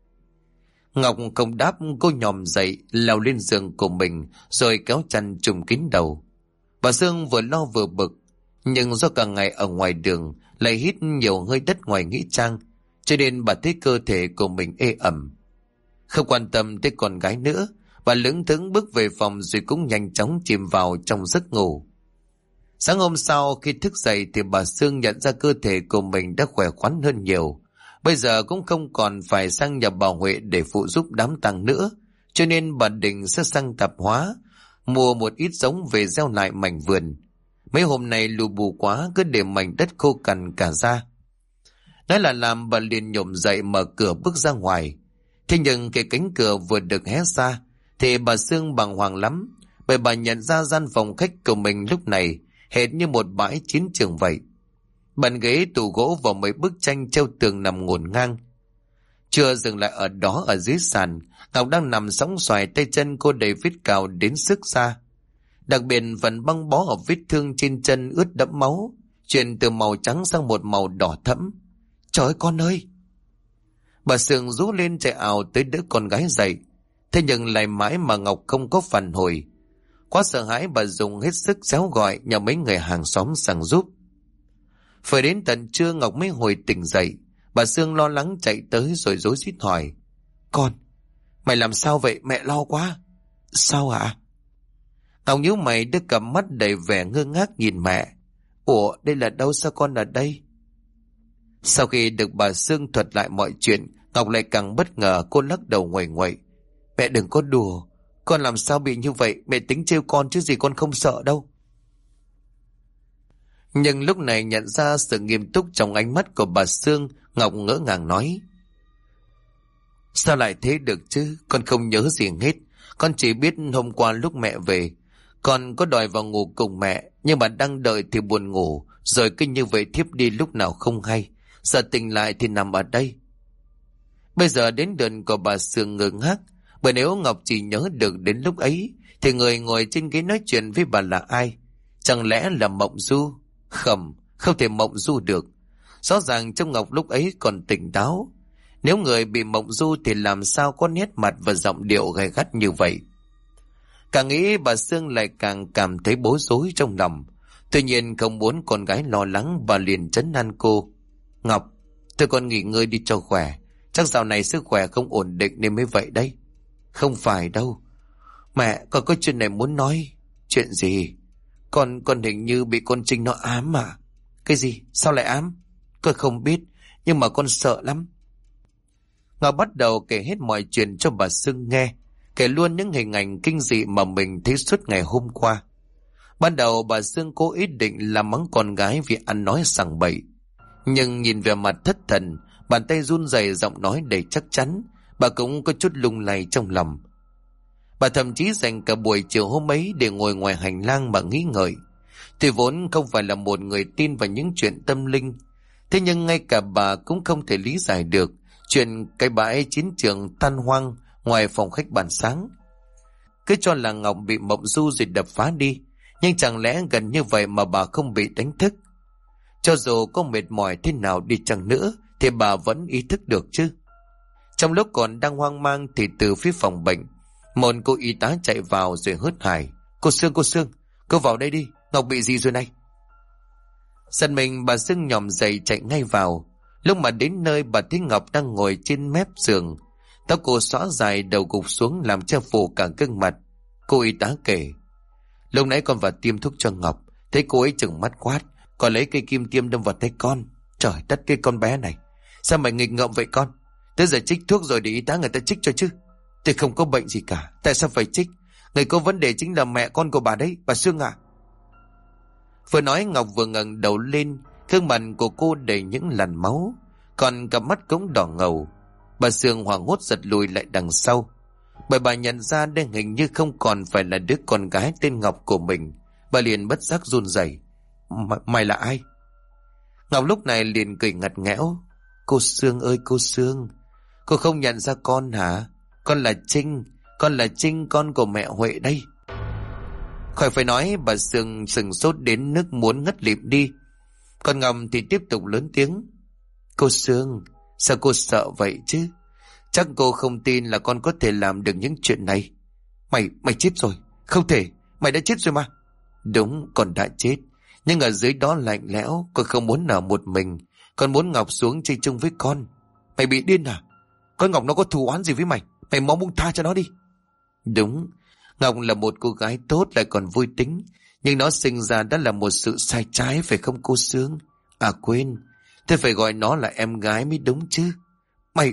Ngọc không đáp, cô nhòm dậy leo lên giường của mình rồi kéo chăn trùm kín đầu. Bà Sương vừa lo vừa bực, nhưng do cả ngày ở ngoài đường lại hít nhiều hơi đất ngoài nghĩa trang, cho nên bà thấy cơ thể của mình ê ẩm. Không quan tâm tới con gái nữa, bà lững thững bước về phòng rồi cũng nhanh chóng chìm vào trong giấc ngủ. Sáng hôm sau khi thức dậy thì bà Sương nhận ra cơ thể của mình đã khỏe khoắn hơn nhiều. Bây giờ cũng không còn phải sang nhà bà Huệ để phụ giúp đám tang nữa, cho nên bà định sẽ sang tạp hóa, mua một ít giống về gieo lại mảnh vườn. Mấy hôm nay lù bù quá, cứ để mảnh đất khô cằn cả ra. Nói là làm, bà liền nhổm dậy mở cửa bước ra ngoài. Thế nhưng cái cánh cửa vừa được hé ra thì bà Sương bàng hoàng lắm, bởi bà nhận ra gian phòng khách của mình lúc này hệt như một bãi chiến trường vậy. Bàn ghế, tủ gỗ và mấy bức tranh treo tường nằm ngổn ngang. Chưa dừng lại ở đó, ở dưới sàn Ngọc đang nằm sóng xoài, tay chân cô đầy vết cào đến sức ra. Đặc biệt phần băng bó ở vết thương trên chân ướt đẫm máu, chuyển từ màu trắng sang một màu đỏ thẫm. Trời ơi con ơi! Bà Sương rú lên chạy ào tới đỡ con gái dậy. Thế nhưng lại mãi mà Ngọc không có phản hồi. Quá sợ hãi, bà dùng hết sức réo gọi nhờ mấy người hàng xóm sang giúp. Phải đến tận trưa Ngọc mới hồi tỉnh dậy. Bà Sương lo lắng chạy tới rồi rối rít hỏi. Con, mày làm sao vậy? Mẹ lo quá. Sao hả? Ngọc nhíu mày, đưa cặp mắt đầy vẻ ngơ ngác nhìn mẹ. Ủa, đây là đâu? Sao con ở đây? Sau khi được bà Sương thuật lại mọi chuyện, Ngọc lại càng bất ngờ. Cô lắc đầu nguậy nguậy. Mẹ đừng có đùa. Con làm sao bị như vậy? Mẹ tính trêu con chứ gì, con không sợ đâu. Nhưng lúc này nhận ra sự nghiêm túc trong ánh mắt của bà Sương, Ngọc ngỡ ngàng nói. Sao lại thế được chứ? Con không nhớ gì hết. Con chỉ biết hôm qua lúc mẹ về, Con có đòi vào ngủ cùng mẹ, nhưng mà đang đợi thì buồn ngủ, rồi cứ như vậy thiếp đi lúc nào không hay. Giờ tỉnh lại thì nằm ở đây. Bây giờ đến lượt của bà Sương ngơ ngác, bởi nếu Ngọc chỉ nhớ được đến lúc ấy, thì người ngồi trên ghế nói chuyện với bà là ai? Chẳng lẽ là Mộng Du? Không thể Mộng Du được. Rõ ràng trong Ngọc lúc ấy còn tỉnh táo. Nếu người bị Mộng Du thì làm sao có nét mặt và giọng điệu gay gắt như vậy? Càng nghĩ bà Sương lại càng cảm thấy bối rối trong lòng. Tuy nhiên không muốn con gái lo lắng, bà liền trấn an cô. Ngọc, tôi con nghỉ ngơi đi cho khỏe. Chắc dạo này sức khỏe không ổn định nên mới vậy đấy. Không phải đâu. Mẹ, con có chuyện này muốn nói. Chuyện gì? Con hình như bị con Trinh nó ám à? Cái gì? Sao lại ám? Con không biết, nhưng mà con sợ lắm. Ngọc bắt đầu kể hết mọi chuyện cho bà Sương nghe. Kể luôn những hình ảnh kinh dị mà mình thấy suốt ngày hôm qua. Ban đầu bà Sương cố ý định làm mắng con gái vì ăn nói sằng bậy. Nhưng nhìn về mặt thất thần, bàn tay run rẩy, giọng nói đầy chắc chắn, bà cũng có chút lung lay trong lòng. Bà thậm chí dành cả buổi chiều hôm ấy để ngồi ngoài hành lang mà nghĩ ngợi. Tuy vốn không phải là một người tin vào những chuyện tâm linh, thế nhưng ngay cả bà cũng không thể lý giải được chuyện cái bãi chiến trường tan hoang ngoài phòng khách bàn sáng. Cứ cho là Ngọc bị Mộng Du rồi đập phá đi, nhưng chẳng lẽ gần như vậy mà bà không bị đánh thức? Cho dù có mệt mỏi thế nào đi chăng nữa thì bà vẫn ý thức được chứ. Trong lúc còn đang hoang mang thì từ phía phòng bệnh, một cô y tá chạy vào rồi hớt hải. Cô Sương, cô vào đây đi, Ngọc bị gì rồi này? Giật mình, bà Sương nhòm dậy chạy ngay vào. Lúc mà đến nơi, bà thấy Ngọc đang ngồi trên mép giường. Tóc cô xõa dài, đầu gục xuống làm che phủ cả gương mặt. Cô y tá kể. Lúc nãy con vào tiêm thuốc cho Ngọc, thấy cô ấy trừng mắt quát, còn lấy cây kim tiêm đâm vào tay con. Trời đất, cái con bé này, sao mày nghịch ngợm vậy con? Tới giờ trích thuốc rồi để y tá người ta trích cho chứ. Tôi không có bệnh gì cả, tại sao phải trích? Người có vấn đề chính là mẹ con của bà đấy, bà Sương à. Vừa nói Ngọc vừa ngẩng đầu lên, gương mặt của cô đầy những làn máu, còn cặp mắt cũng đỏ ngầu. Bà Sương hoảng hốt giật lùi lại đằng sau, bởi bà nhận ra đây hình như không còn phải là đứa con gái tên Ngọc của mình. Bà liền bất giác run rẩy. Mày là ai? Ngọc lúc này liền cười ngặt nghẽo. Cô Sương ơi cô Sương, cô không nhận ra con hả? Con là Trinh, con của mẹ Huệ đây. Khỏi phải nói, bà Sương sừng sốt đến nước muốn ngất lịm đi. Còn Ngọc thì tiếp tục lớn tiếng. Cô Sương, sao cô sợ vậy chứ? Chắc cô không tin là con có thể làm được những chuyện này. Mày chết rồi. Không thể, mày đã chết rồi mà. Đúng, con đã chết. Nhưng ở dưới đó lạnh lẽo, con không muốn ở một mình. Con muốn Ngọc xuống chơi chung với con. Mày bị điên à? Con Ngọc nó có thù oán gì với mày? Mày mau buông tha cho nó đi. Đúng, Ngọc là một cô gái tốt lại còn vui tính. Nhưng nó sinh ra đã là một sự sai trái, phải không cô Sương? À quên, tôi phải gọi nó là em gái mới đúng chứ. Mày...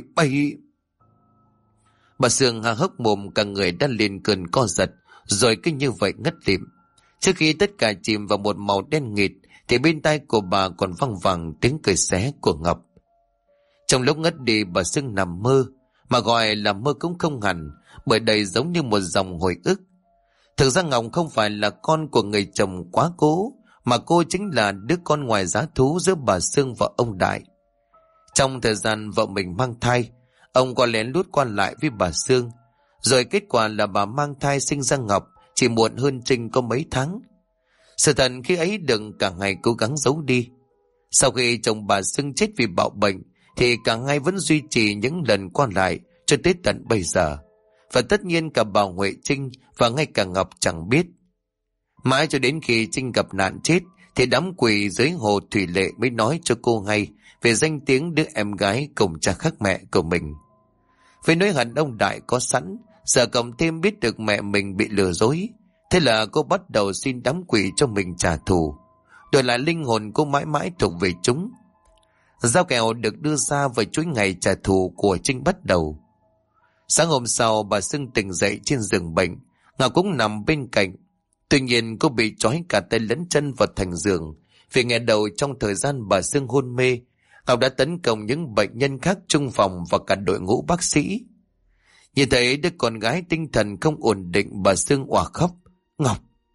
Bà Sương há hốc mồm, cả người đã lên cơn co giật, rồi cứ như vậy ngất lịm. Trước khi tất cả chìm vào một màu đen nghịt, thì bên tai của bà còn văng vẳng tiếng cười xé của Ngọc. Trong lúc ngất đi, bà Sương nằm mơ, mà gọi là mơ cũng không hẳn, bởi đây giống như một dòng hồi ức. Thực ra Ngọc không phải là con của người chồng quá cố, mà cô chính là đứa con ngoài giá thú giữa bà Sương và ông Đại. Trong thời gian vợ mình mang thai, ông có lén lút qua lại với bà Sương, rồi kết quả là bà mang thai sinh ra Ngọc chỉ muộn hơn Trinh có mấy tháng. Sự thật khi ấy đừng cả ngày cố gắng giấu đi. Sau khi chồng bà Sương chết vì bạo bệnh, thì cả hai vẫn duy trì những lần qua lại cho tới tận bây giờ. Và tất nhiên cả bà Huệ, Trinh và ngay cả Ngọc chẳng biết. Mãi cho đến khi Trinh gặp nạn chết, thì đám quỷ dưới hồ Thủy Lệ mới nói cho cô hay về danh tiếng đứa em gái cùng cha khác mẹ của mình. Với nỗi hận ông Đại có sẵn, sợ cộng thêm biết được mẹ mình bị lừa dối, thế là cô bắt đầu xin đám quỷ cho mình trả thù, đổi lại linh hồn cô mãi mãi thuộc về chúng. Giao kèo được đưa ra vào chuỗi ngày trả thù của Trinh bắt đầu. Sáng hôm sau, bà Sương tỉnh dậy trên giường bệnh, Ngọc cũng nằm bên cạnh. Tuy nhiên cô bị trói cả tay lẫn chân vào thành giường, vì ngày đầu trong thời gian bà Sương hôn mê, Ngọc đã tấn công những bệnh nhân khác chung phòng và cả đội ngũ bác sĩ. Nhìn thấy đứa con gái tinh thần không ổn định, bà Sương òa khóc.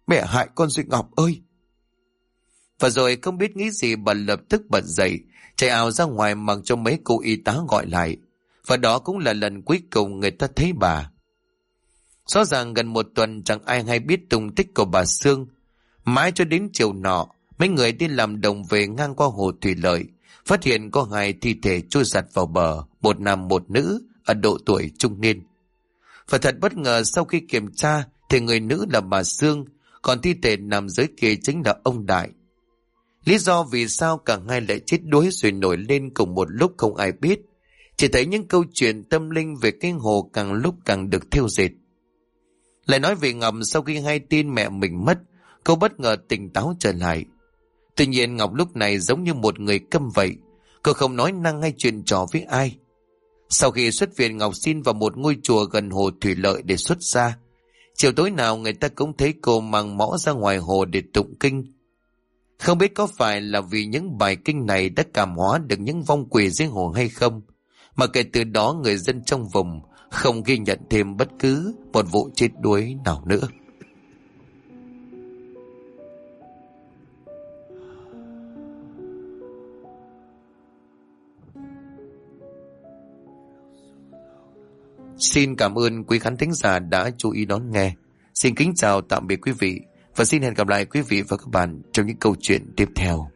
Mẹ hại con rồi Ngọc ơi. Và rồi không biết nghĩ gì, bà lập tức bật dậy, chạy ào ra ngoài mặc cho mấy cô y tá gọi lại. Và đó cũng là lần cuối cùng người ta thấy bà. Rõ ràng gần một tuần chẳng ai hay biết tung tích của bà Sương. Mãi cho đến chiều nọ, mấy người đi làm đồng về ngang qua hồ thủy lợi, phát hiện có hai thi thể trôi giặt vào bờ, một nam một nữ, ở độ tuổi trung niên. Và thật bất ngờ, sau khi kiểm tra thì người nữ là bà Sương, còn thi thể nằm dưới kia chính là ông Đại. Lý do vì sao cả hai lại chết đuối rồi nổi lên cùng một lúc không ai biết. Chỉ thấy những câu chuyện tâm linh về cái hồ càng lúc càng được thêu dệt. Lại nói về Ngọc, sau khi hay tin mẹ mình mất, cô bất ngờ tỉnh táo trở lại. Tuy nhiên Ngọc lúc này giống như một người câm vậy, cô không nói năng hay chuyện trò với ai. Sau khi xuất viện, Ngọc xin vào một ngôi chùa gần hồ thủy lợi để xuất gia. Chiều tối nào người ta cũng thấy cô mang mõ ra ngoài hồ để tụng kinh. Không biết có phải là vì những bài kinh này đã cảm hóa được những vong quỷ dưới hồ hay không, mà kể từ đó người dân trong vùng không ghi nhận thêm bất cứ một vụ chết đuối nào nữa. Xin cảm ơn quý khán thính giả đã chú ý đón nghe. Xin kính chào tạm biệt quý vị và xin hẹn gặp lại quý vị và các bạn trong những câu chuyện tiếp theo.